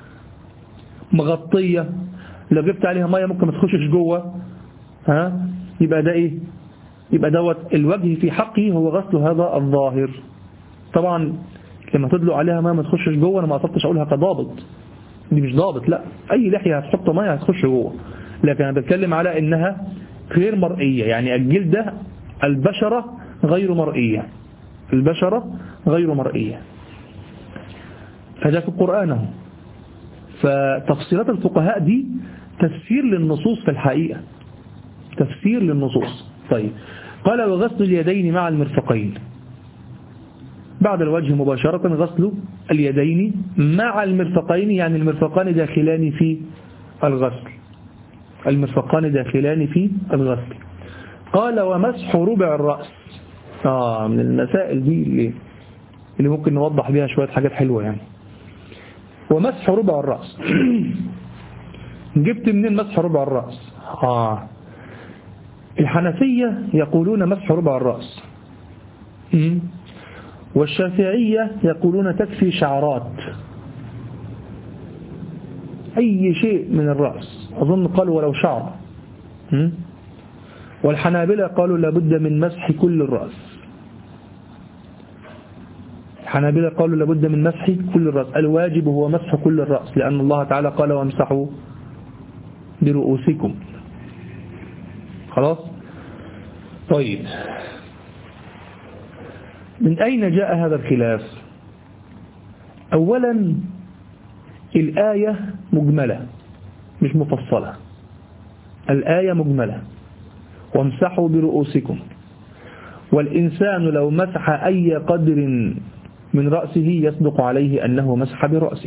مغطية لو جبت عليها مية ممكن ما تخشش جوه، ها يبقى ده إيه؟ يبقى دوت الوجه في حقه هو غسل هذا الظاهر. طبعا لما تدلق عليها مية ما تخشش جوه، أنا ما قصدتش أقولها كضابط، دي مش ضابط، لا، أي لحية هتحط مية هتخش جوه، لكن أنا بتكلم على إنها غير مرئية، يعني الجلد ده البشرة غير مرئية، البشرة غير مرئية، فده في القرآن. فتفسيرات الفقهاء دي تفسير للنصوص في الحقيقة، تفسير للنصوص. طيب قال وغسل اليدين مع المرفقين، بعد الوجه مباشرة غسل اليدين مع المرفقين، يعني المرفقان داخلان في الغسل، المرفقان داخلان في الغسل. قال ومسح ربع الرأس، آه من المسائل دي اللي, اللي ممكن نوضح بها شوية حاجات حلوة يعني. ومسح ربع الرأس جبت منين مسح ربع الرأس؟ آه الحنفية يقولون مسح ربع الرأس، والشافعية يقولون تكفي شعرات، أي شيء من الرأس، أظن قالوا ولو شعر. والحنابلة قالوا لابد من مسح كل الرأس، الحنابلة قالوا لابد من مسح كل الرأس، الواجب هو مسح كل الرأس، لأن الله تعالى قال وامسحوا برؤوسكم. خلاص. طيب من أين جاء هذا الخلاف؟ أولا الآية مجملة مش مفصلة، الآية مجملة وامسحوا برؤوسكم، والإنسان لو مسح أي قدر من رأسه يصدق عليه أنه مسح برأسه.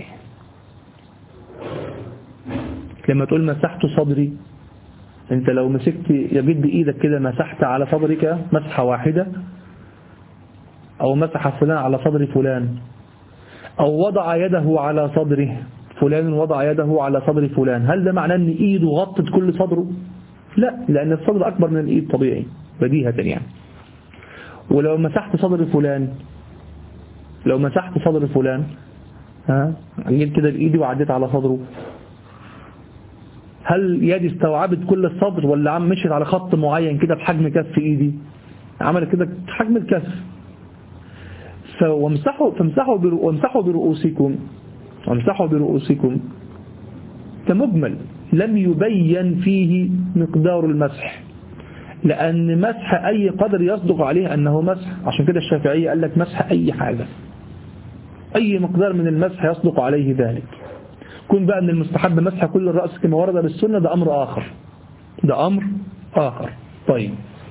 لما تقول مسحت صدري، انت لو مسكت يجد بإيدك كده مسحت على صدرك مسحة واحدة، أو مسح فلان على صدر فلان، أو وضع يده على صدره، فلان وضع يده على صدر فلان، هل ده معناه أن إيده غطت كل صدره؟ لا، لأن الصدر أكبر من الإيد طبيعي بديهة يعني. ولو مسحت صدر فلان، لو مسحت صدر فلان ها جيت كده بإيدي وعديت على صدره، هل يدي استوعبت كل الصدر ولا عم مشيت على خط معين كده بحجم كف إيدي، عملت كده حجم الكف؟ فامسحوا فامسحوا وامسحوا برؤوسكم، وامسحوا برؤوسكم كمجمل لم يبين فيه مقدار المسح، لأن مسح أي قدر يصدق عليه أنه مسح. عشان كده الشافعية قال لك مسح أي حاجة، أي مقدار من المسح يصدق عليه ذلك. كن بقى أن المستحب مسح كل الرأس كما ورد بالسنة، ده أمر آخر، ده أمر آخر. طيب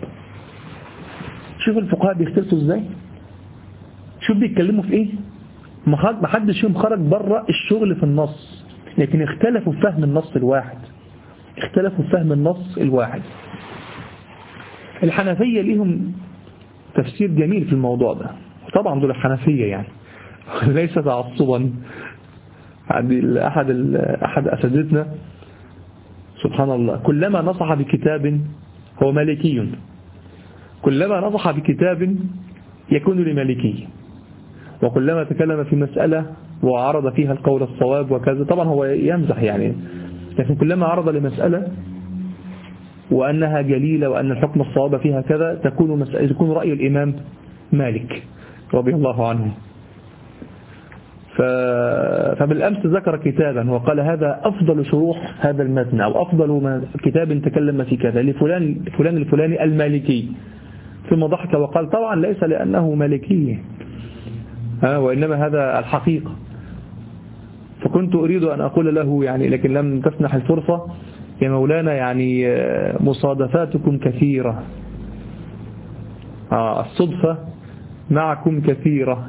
شوف الفقهاء بيختلفوا إزاي، شوف بيتكلموا في إيه، ما حدش يوم خرج بره الشغل في النص، لكن اختلفوا في فهم النص الواحد، اختلفوا في فهم النص الواحد. الحنفية ليهم تفسير جميل في الموضوع ده، طبعا دول الحنفية يعني ليس تعصبا. أحد أحد أساتذتنا سبحان الله كلما نصح بكتاب، هو مالكي، كلما نصح بكتاب يكون لمالكي، وكلما تكلم في مسألة وعرض فيها القول الصواب وكذا، طبعا هو يمزح يعني، لكن كلما عرض لمسألة وأنها جليلة وأن الحكم الصواب فيها كذا تكون مسألة، يكون رأي الإمام مالك رضي الله عنه. فبالأمس ذكر كتابا وقال هذا أفضل شروح هذا المتن أو أفضل كتاب تكلم في كذا لفلان فلان الفلاني المالكي، ثم ضحك وقال طبعا ليس لأنه مالكي وإنما هذا الحقيقة. فكنت أريد أن أقول له يعني لكن لم تسنح الفرصة يا مولانا، يعني مصادفاتكم كثيرة، الصدفة معكم كثيرة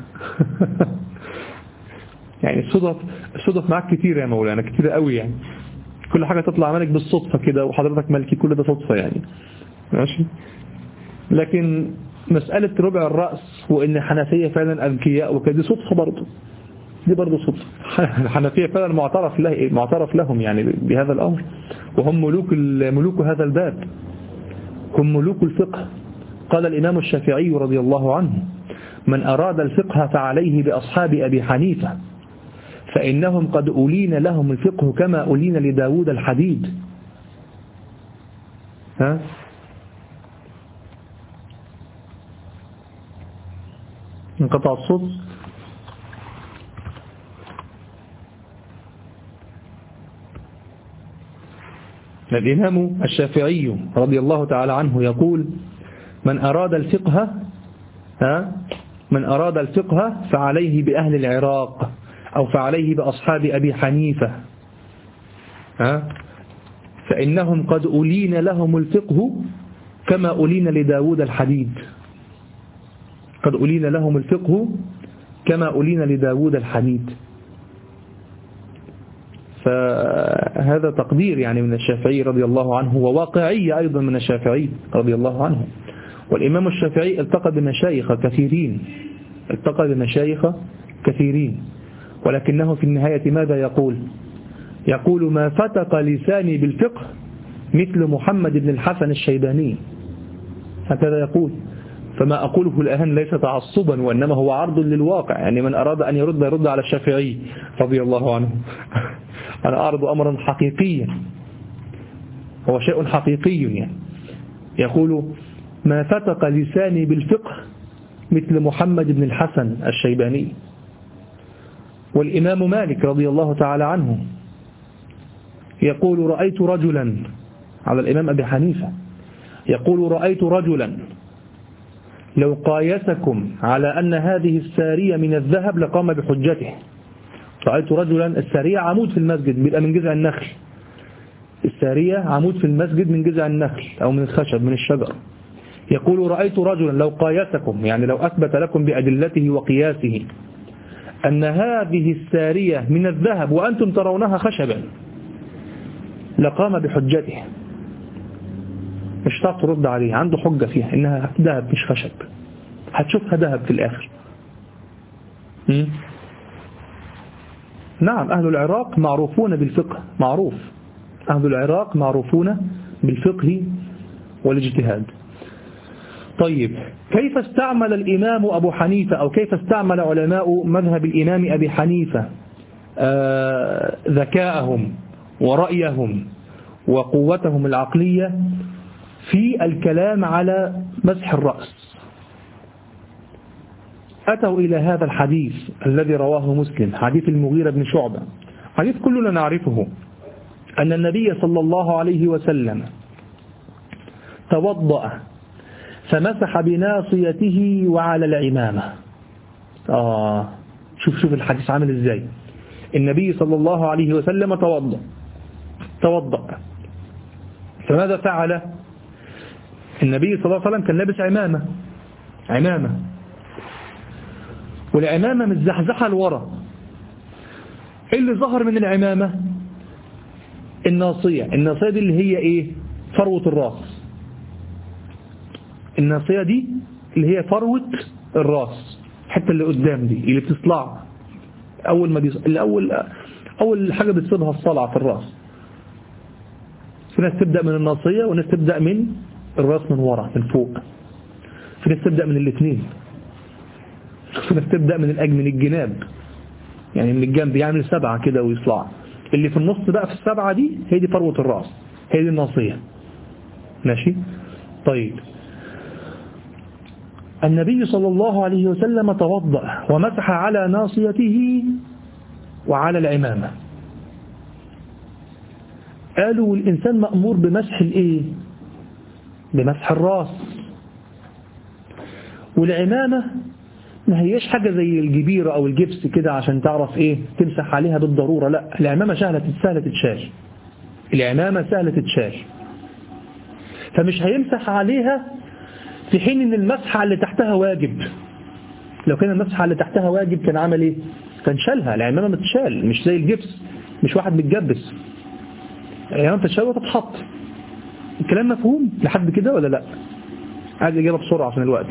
يعني الصدف الصدف معك كتير يا مولانا، كتير قوي يعني، كل حاجة تطلع منك بالصدفة كده وحضرتك مالكي، كل ده صدفة يعني ماشي. لكن مسألة ربع الرأس وإن حنفية فعلا أذكياء وكده دي صدفة برضه، دي برضه صدفة. الحنفية فعلا معترف له معترف لهم يعني بهذا الأمر، وهم ملوك ملوك هذا الباب، هم ملوك الفقه. قال الإمام الشافعي رضي الله عنه من أراد الفقه فعليه بأصحاب أبي حنيفة فإنهم قد أولين لهم الفقه كما أولين لداود الحديد. ها انقطع الصوت. الإمام الشافعي رضي الله تعالى عنه يقول من أراد الفقه ها من أراد الفقه فعليه بأهل العراق أو فعليه بأصحاب أبي حنيفة ها فإنهم قد أولين لهم الفقه كما أولين لداود الحديد، قد أولين لهم الفقه كما أولين لداود الحديد. فهذا تقدير يعني من الشافعي رضي الله عنه، وواقعية أيضا من الشافعي رضي الله عنه. والإمام الشافعي التقى بمشايخ كثيرين التقى بمشايخ كثيرين ولكنه في النهاية ماذا يقول؟ يقول ما فتق لساني بالفقه مثل محمد بن الحسن الشيباني، هكذا يقول. فما أقوله الآن ليس تعصبا وإنما هو عرض للواقع، يعني من أراد أن يرد يرد على الشافعي رضي الله عنه. أنا أعرض أمرا حقيقيا، هو شيء حقيقي يعني. يقول ما فتق لساني بالفقه مثل محمد بن الحسن الشيباني. والإمام مالك رضي الله تعالى عنه يقول رأيت رجلا، على الإمام أبي حنيفة، يقول رأيت رجلا لو قايسكم على أن هذه السارية من الذهب لقام بحجته. رأيت رجلا، السارية عمود في المسجد بيبقى من جذع النخل، السارية عمود في المسجد من جذع النخل أو من الخشب من الشجر. يقول رأيت رجلا لو قايسكم، يعني لو أثبت لكم بأدلته وقياسه أن هذه السارية من الذهب وأنتم ترونها خشبا لقام بحجته. مش هتعرف ترد عليه، عنده حجة فيها إنها ذهب مش خشب، هتشوفها ذهب في الآخر. م? نعم أهل العراق معروفون بالفقه، معروف أهل العراق معروفون بالفقه والاجتهاد. طيب كيف استعمل الإمام أبو حنيفة أو كيف استعمل علماء مذهب الإمام أبي حنيفة آه ذكاءهم ورأيهم وقوتهم العقلية في الكلام على مسح الرأس؟ أتوا إلى هذا الحديث الذي رواه مسلم، حديث المغيرة بن شعبة، حديث كلنا نعرفه، أن النبي صلى الله عليه وسلم توضأ فمسح بناصيته وعلى العمامة. آه شوف شوف الحديث عامل إزاي. النبي صلى الله عليه وسلم توضأ توضأ فماذا فعل؟ النبي صلى الله عليه وسلم كان لابس عمامة عمامة والعمامة متزحزحة لورا. ايه اللي ظهر من العمامة؟ الناصية. الناصية دي اللي هي ايه؟ فروة الراس. الناصية دي اللي هي فروة الراس، الحته اللي قدام دي اللي بتطلع اول ما بيص... الاول اول حاجة بتصيبها الصلع في الراس. في ناس تبدأ من الناصية وناس تبدأ من الراس من ورا من فوق، في ناس تبدأ من الاثنين، في ناس تبدأ من الأج من الجناب، يعني من الجنب يعمل سبعة كده ويطلع. اللي في النص بقى في السبعة دي هي دي فروة الرأس، هي دي الناصية. ماشي. طيب النبي صلى الله عليه وسلم توضأ ومسح على ناصيته وعلى العمامة. قالوا الإنسان مأمور بمسح الإيه؟ بمسح الراس. والعمامة ما هيش حاجة زي الجبيرة أو الجبس كده عشان تعرف إيه تمسح عليها بالضرورة. لا، العمامة سهلة سهلة تتشال. العمامة سهلة تتشال، فمش هيمسح عليها في حين ان المسح على اللي تحتها واجب. لو كان المسح على اللي تحتها واجب كان عمل ايه؟ كان شالها. العمامة متشال، مش زي الجبس، مش واحد متجبس. العمامة تتشال وتتحط. الكلام مفهوم لحد كده ولا لا؟ عايز اجابة بسرعة عشان الوقت.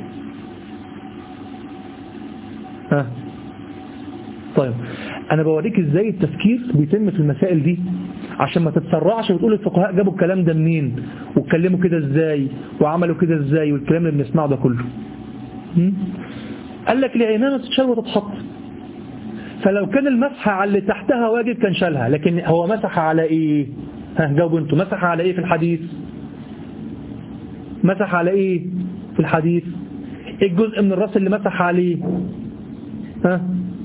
ها طيب، انا بوريك ازاي التفكير بيتم في المسائل دي عشان ما تتسرعش وتقول الفقهاء جابوا الكلام ده منين واتكلموا كده ازاي وعملوا كده ازاي والكلام اللي بنسمعه ده كله. قال لك العمامة تتشال وتتحط، فلو كان المسح على اللي تحتها واجب كان شالها، لكن هو مسح على ايه؟ ها جاوبوا انتوا، مسح على ايه في الحديث؟ مسح على ايه في الحديث؟ ايه الجزء من الراس اللي مسح عليه؟ ها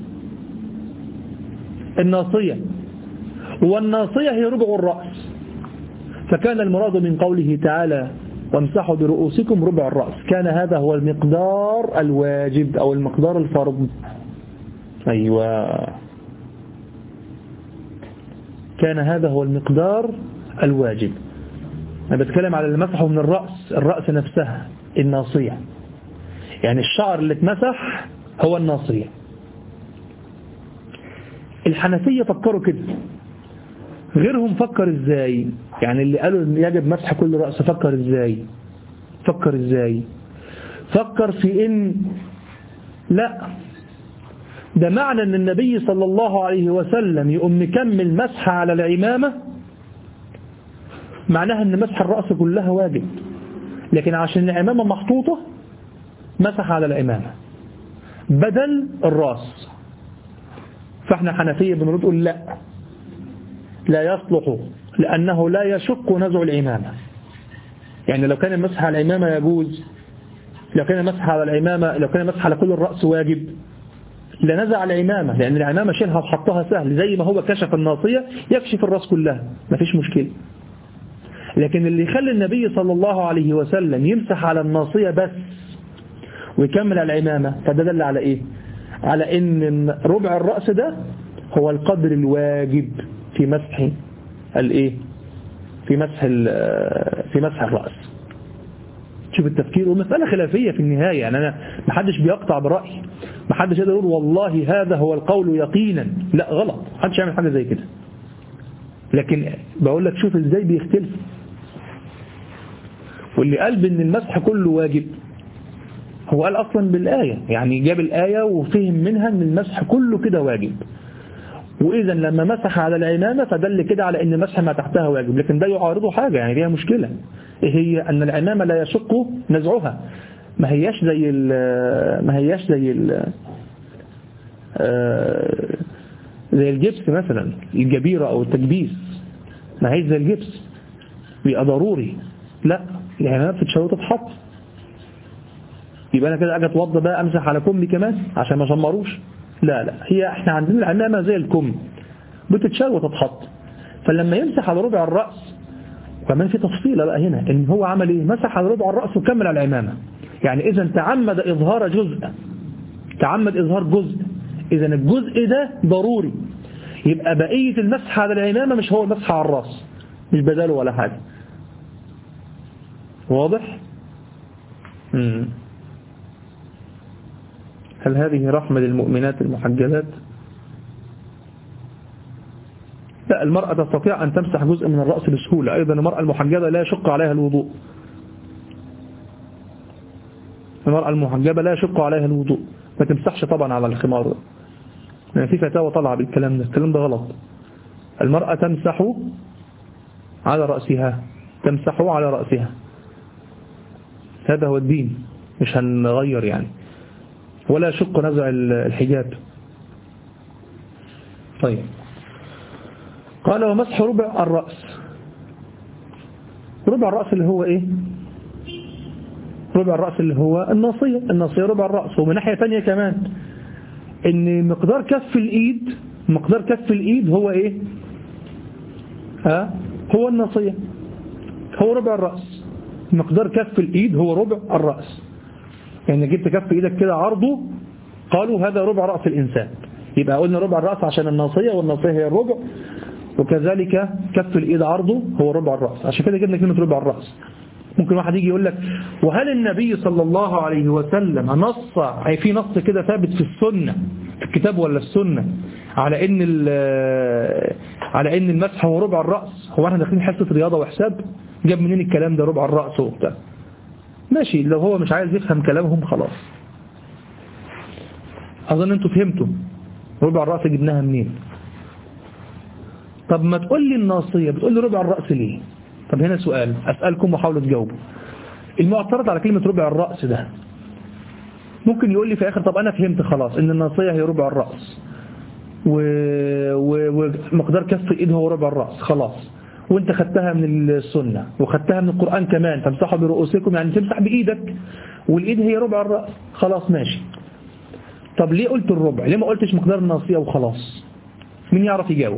الناصية، والناصية هي ربع الرأس، فكان المراد من قوله تعالى وامسحوا برؤوسكم ربع الرأس، كان هذا هو المقدار الواجب أو المقدار الفرض. أيوة، كان هذا هو المقدار الواجب. أنا بتكلم على المسح من الرأس، الرأس نفسها الناصية، يعني الشعر اللي اتمسح هو الناصية. الحنفية فكروا كده، غيرهم فكر ازاي؟ يعني اللي قالوا يجب مسح كل رأس فكر ازاي؟ فكر ازاي؟ فكر في ان لا، ده معنى ان النبي صلى الله عليه وسلم يقوم مكمل مسح على العمامة، معناها ان مسح الرأس كلها واجب، لكن عشان العمامة محطوطة مسح على العمامة بدل الرأس. فاحنا حنفية بنرد قول لا، لا يصلح، لأنه لا يشق نزع العمامة. يعني لو كان المسح على العمامة يجوز، لو كان المسح على العمامة، لو كان المسح على كل الرأس واجب لنزع العمامة، لأن العمامة شيلها وحطها سهل، زي ما هو كشف الناصية يكشف الرأس كلها، مفيش مشكلة. لكن اللي يخلي النبي صلى الله عليه وسلم يمسح على الناصية بس ويكمل على العمامة، فده دل على إيه؟ على إن ربع الرأس ده هو القدر الواجب في مسح الايه في مسح في مسح الرأس. شوف التفكير، ومسألة خلافية في النهاية، يعني أنا محدش بيقطع برأي، محدش يقدر يقول والله هذا هو القول يقينا، لا غلط، محدش يعمل حاجة زي كده. لكن بقول لك شوف ازاي بيختلف. واللي قال بأن المسح كله واجب هو قال أصلا بالآية، يعني جاب الآية وفهم منها أن المسح كله كده واجب، وإذا لما مسح على العمامة فدل كده على أن مسح ما تحتها واجب. لكن ده يعارضه حاجة، يعني فيها مشكلة، إيه هي؟ أن العمامة لا يشق نزعها، ما هياش زي ما هياش زي زي الجبس مثلا، الجبيرة أو التجبيس، ما هيش زي الجبس بيبقى ضروري، لا العمامة بتتشال وتتحط. يبقى أنا كده أجي أتوضى بقى أمسح على كمي كمان عشان ما شمروش؟ لا لا، هي احنا عندنا العمامة زي الكم بتتشال وتتحط. فلما يمسح على ربع الرأس، وكمان في تفصيلة بقى هنا، ان هو عمل ايه؟ مسح على ربع الرأس وكمل على العمامة. يعني اذا تعمد اظهار جزء، تعمد اظهار جزء، اذا الجزء ده ضروري، يبقى بقية المسح على العمامة مش هو المسح على الرأس، مش بداله ولا حاجة. واضح؟ مم. هل هذه رحمة للمؤمنات المحجبات؟ لا، المرأة تستطيع أن تمسح جزء من الرأس بسهولة. أيضا المرأة المحجبة لا يشق عليها الوضوء، المرأة المحجبة لا يشق عليها الوضوء، ما تمسحش طبعا على الخمار، يعني في فتاوى طلع بالكلام ده، الكلام ده غلط. المرأة تمسح على رأسها، تمسح على رأسها، هذا هو الدين، مش هنغير يعني، ولا يشق نزع الحجاب. طيب، قال ومسح ربع الرأس. ربع الرأس اللي هو ايه؟ ربع الرأس اللي هو الناصية، الناصية ربع الرأس. ومن ناحية تانية كمان ان مقدار كف الإيد، مقدار كف الإيد هو ايه؟ ها؟ هو الناصية، هو ربع الرأس. مقدار كف الإيد هو ربع الرأس. يعني جبت كف إيدك كده عرضه، قالوا هذا ربع رأس الإنسان. يبقى قلنا ربع الرأس عشان الناصية، والناصية هي الربع، وكذلك كف الإيد عرضه هو ربع الرأس. عشان كده جبنا كلمة ربع الرأس. ممكن واحد يجي يقول لك وهل النبي صلى الله عليه وسلم نص، أي في نص كده ثابت في السنة، في الكتاب ولا السنة، على ان على ان المسح هو ربع الرأس؟ هو احنا داخلين حصة رياضة وحساب؟ جاب منين الكلام ده ربع الرأس وبتاع؟ ماشي، لو هو مش عايز يفهم كلامهم خلاص. اظن انتوا فهمتوا ربع الرأس جبناها منين. طب ما تقول لي الناصية، بتقول لي ربع الرأس ليه؟ طب هنا سؤال أسألكم وحاولوا تجاوبوا. المعترض على كلمة ربع الرأس ده ممكن يقول لي في آخر طب أنا فهمت خلاص إن الناصية هي ربع الرأس، ومقدار كف الإيد هو ربع الرأس خلاص، وانت خدتها من السنة وخدتها من القرآن كمان، تمسحوا برؤوسكم يعني تمسح بإيدك، والإيد هي ربع الرأس خلاص ماشي. طب ليه قلت الربع؟ ليه ما قلتش مقدار الناصية وخلاص؟ مين يعرف يجاوب؟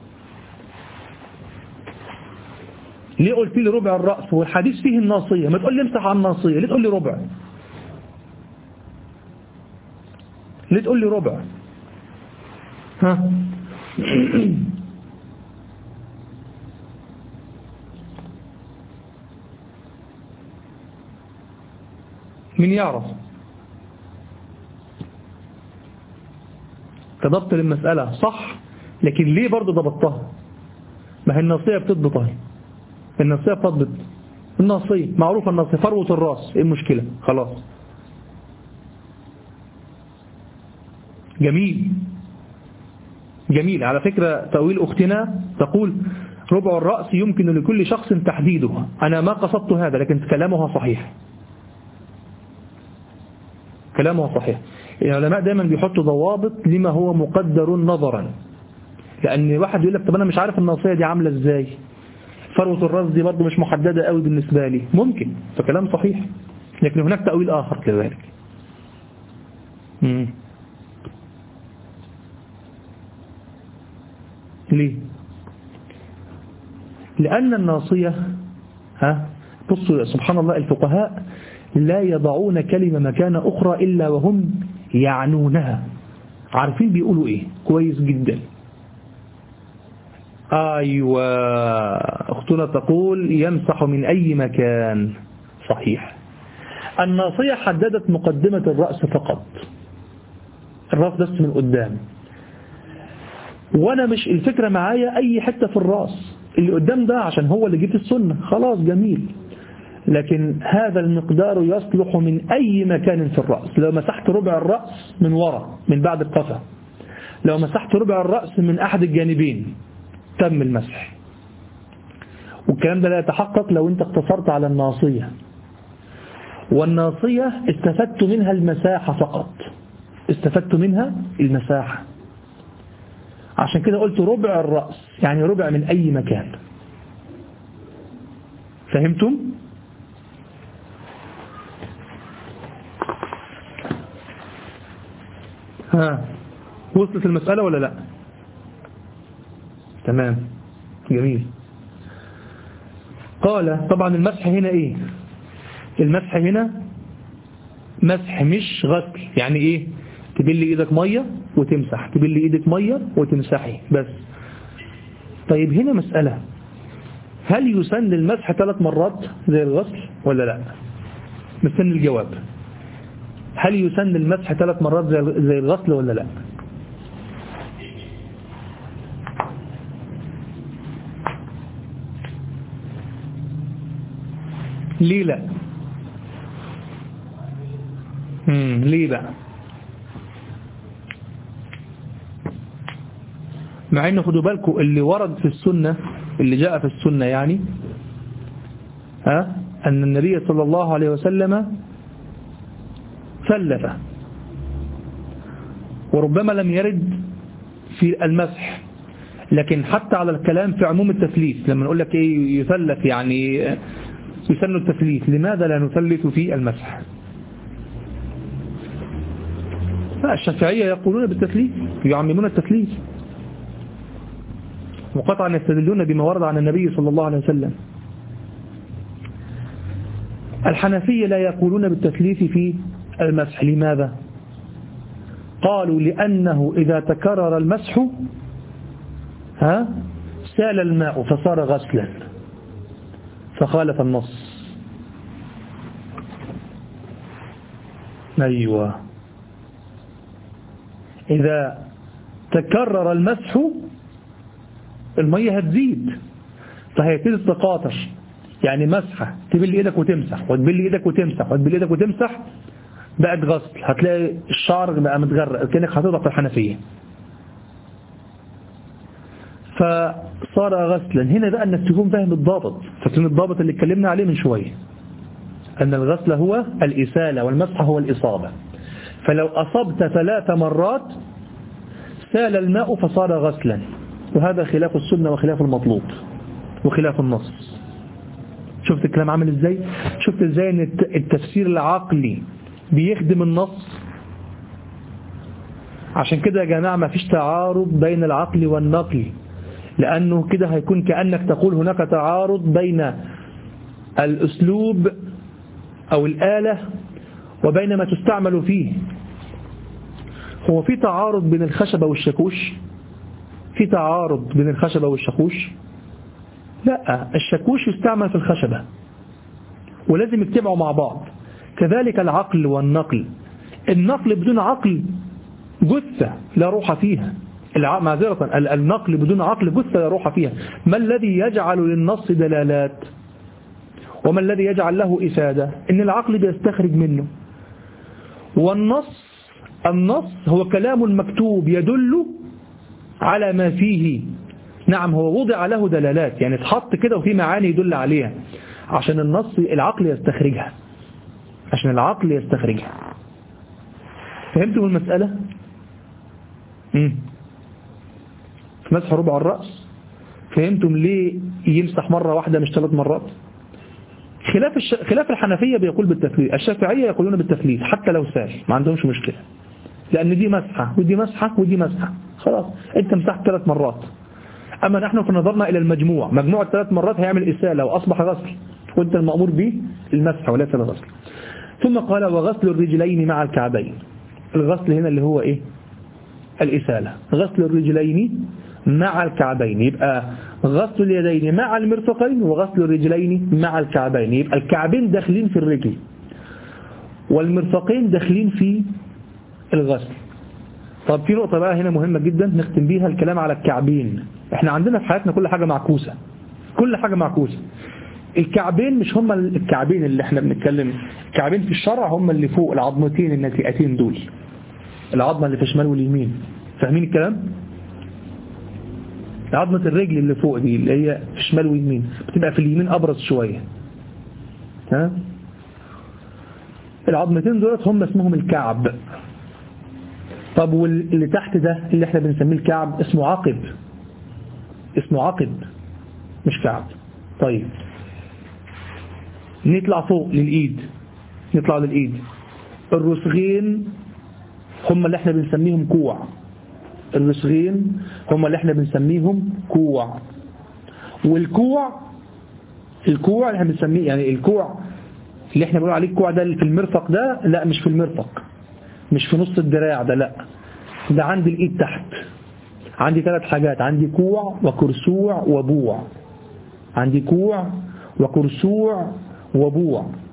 ليه قلت لي ربع الرأس والحديث فيه الناصية؟ ما تقول لي امسح على الناصية، ليه تقول لي ربع؟ ليه تقول لي ربع؟ ها؟ مين يعرف؟ كضبط للمسألة صح، لكن ليه برضو ضبطتها؟ ما هي الناصية بتضبطها، الناصية بتضبط، الناصية معروفة، الناصية فروة الراس، ايه المشكلة؟ خلاص جميل جميل. على فكرة تأويل أختنا تقول ربع الرأس يمكن لكل شخص تحديده، أنا ما قصدت هذا، لكن كلامها صحيح، كلامها صحيح. العلماء دائما بيحطوا ضوابط لما هو مقدر نظرا، لأن واحد يقول لك طب أنا مش عارف الناصية دي عاملة إزاي، فروة الراس دي برضه مش محددة قوي بالنسبة لي، ممكن، فكلام صحيح، لكن هناك تأويل آخر كذلك. مم. ليه؟ لأن الناصية، ها بصوا سبحان الله، الفقهاء لا يضعون كلمة مكان أخرى إلا وهم يعنونها، عارفين بيقولوا إيه كويس جدا. أيوة، أختنا تقول يمسح من أي مكان، صحيح. الناصية حددت مقدمة الرأس فقط، الرأس بس من قدام، وانا مش الفكرة معايا اي حتة في الرأس، اللي قدام ده عشان هو اللي جه في السنة خلاص جميل، لكن هذا المقدار يصلح من اي مكان في الرأس. لو مسحت ربع الرأس من وراء من بعد القفا، لو مسحت ربع الرأس من احد الجانبين، تم المسح. والكلام ده لا يتحقق لو انت اقتصرت على الناصية، والناصية استفدت منها المساحة فقط، استفدت منها المساحة، عشان كده قلت ربع الرأس، يعني ربع من أي مكان. فهمتم؟ ها وصلت المسألة ولا لا؟ تمام جميل. قال طبعا المسح هنا ايه؟ المسح هنا مسح مش غسل، يعني ايه؟ تبلي ايدك مية وتمسح، تبلي ايدك مية وتمسحي بس. طيب هنا مسألة، هل يسن المسح ثلاث مرات زي الغسل ولا لا؟ مستني الجواب. هل يسن المسح ثلاث مرات زي الغسل ولا لا؟ ليه لا؟ مم. ليه بقى؟ مع ان خدوا بالكم اللي ورد في السنة، اللي جاء في السنة يعني ها أن النبي صلى الله عليه وسلم ثلث، وربما لم يرد في المسح، لكن حتى على الكلام في عموم التثليث، لما نقول لك ايه يثلث يعني يسن التثليث، لماذا لا نثلث في المسح؟ الشافعية يقولون بالتثليث، يعممون التثليث، وقطعا يستدلون بما ورد عن النبي صلى الله عليه وسلم. الحنفية لا يقولون بالتثليث في المسح، لماذا؟ قالوا لأنه إذا تكرر المسح ها سال الماء فصار غسلا، فخالف النص. أيوة، إذا تكرر المسح المية هتزيد، فهيبتدي تتقاطر، يعني مسحة تبل ايدك وتمسح وتبل ايدك وتمسح وتبل ايدك وتمسح، بقت غسل، هتلاقي الشعر بقى متغرق كأنك حاططها في الحنفية، فصار غسلا. هنا بقى انك تكون فاهم الضابط، فاكرين الضابط اللي اتكلمنا عليه من شوية، أن الغسل هو الإسالة والمسح هو الإصابة. فلو أصبت ثلاث مرات سال الماء فصار غسلا، وهذا خلاف السنة وخلاف المطلوب وخلاف النص. شفت الكلام عامل ازاي؟ شفت ازاي ان التفسير العقلي بيخدم النص؟ عشان كده يا جماعة ما فيش تعارض بين العقل والنقل، لأنه كده هيكون كأنك تقول هناك تعارض بين الأسلوب أو الآلة وبين ما تستعمل فيه. هو في تعارض بين الخشبة والشاكوش؟ في تعارض بين الخشبة والشاكوش؟ لا، الشاكوش يستعمل في الخشبة ولازم يجتمعوا مع بعض. كذلك العقل والنقل، النقل بدون عقل جثة لا روح فيها، معذرة النقل بدون عقل جثة لا روح فيها. ما الذي يجعل للنص دلالات وما الذي يجعل له إفادة؟ إن العقل بيستخرج منه. والنص النص هو كلام مكتوب يدل على ما فيه. نعم، هو وضع له دلالات، يعني اتحط كده وفي معاني يدل عليها عشان النص العقل يستخرجها، عشان العقل يستخرجها. فهمتوا المسألة؟ امم مسح ربع الرأس. فهمتم ليه يمسح مرة واحدة مش ثلاث مرات؟ خلاف الش... خلاف الحنفية بيقول بالتثليث، الشافعية يقولون بالتثليث حتى لو سال، ما عندهمش مشكلة، لأن دي مسحة ودي مسحة ودي مسحة، خلاص أنت مسحت ثلاث مرات. أما نحن في نظرنا إلى المجموع، مجموع الثلاث مرات هيعمل إسالة وأصبح غسل، وأنت المأمور به المسح وليس الغسل. ثم قال وغسل الرجلين مع الكعبين. الغسل هنا اللي هو إيه؟ الإسالة. غسل الرجلين مع الكعبين، يبقى غسل اليدين مع المرفقين وغسل الرجلين مع الكعبين، يبقى الكعبين داخلين في الرجل والمرفقين داخلين في الغسل. طب في نقطة بقى هنا مهمة جدا نختم بيها الكلام على الكعبين. احنا عندنا في حياتنا كل حاجة معكوسة، كل حاجة معكوسة. الكعبين مش هم الكعبين اللي احنا بنتكلم، الكعبين في الشرع هم اللي فوق العظمتين الناتئتين دول، العظمة اللي في الشمال واليمين. فاهمين الكلام؟ عظمة الرجل اللي فوق دي اللي هي في الشمال واليمين بتبقى في اليمين أبرز شوية، ها؟ العظمتين دولت هم اسمهم الكعب. طب واللي تحت ده اللي احنا بنسميه الكعب اسمه عقب، اسمه عقب مش كعب. طيب نطلع فوق للإيد، نطلع للإيد. الرسغين هم اللي احنا بنسميهم كوع، الرسغين هم اللي احنا بنسميهم كوع. والكوع الكوع اللي احنا بنسميه يعني الكوع اللي احنا بنقول عليه الكوع ده في المرفق ده، لا مش في المرفق، مش في نص الدراع ده، لا ده عند الايد تحت. عندي ثلاث حاجات، عندي كوع وكرسوع وبوع، عندي كوع وكرسوع وبوع.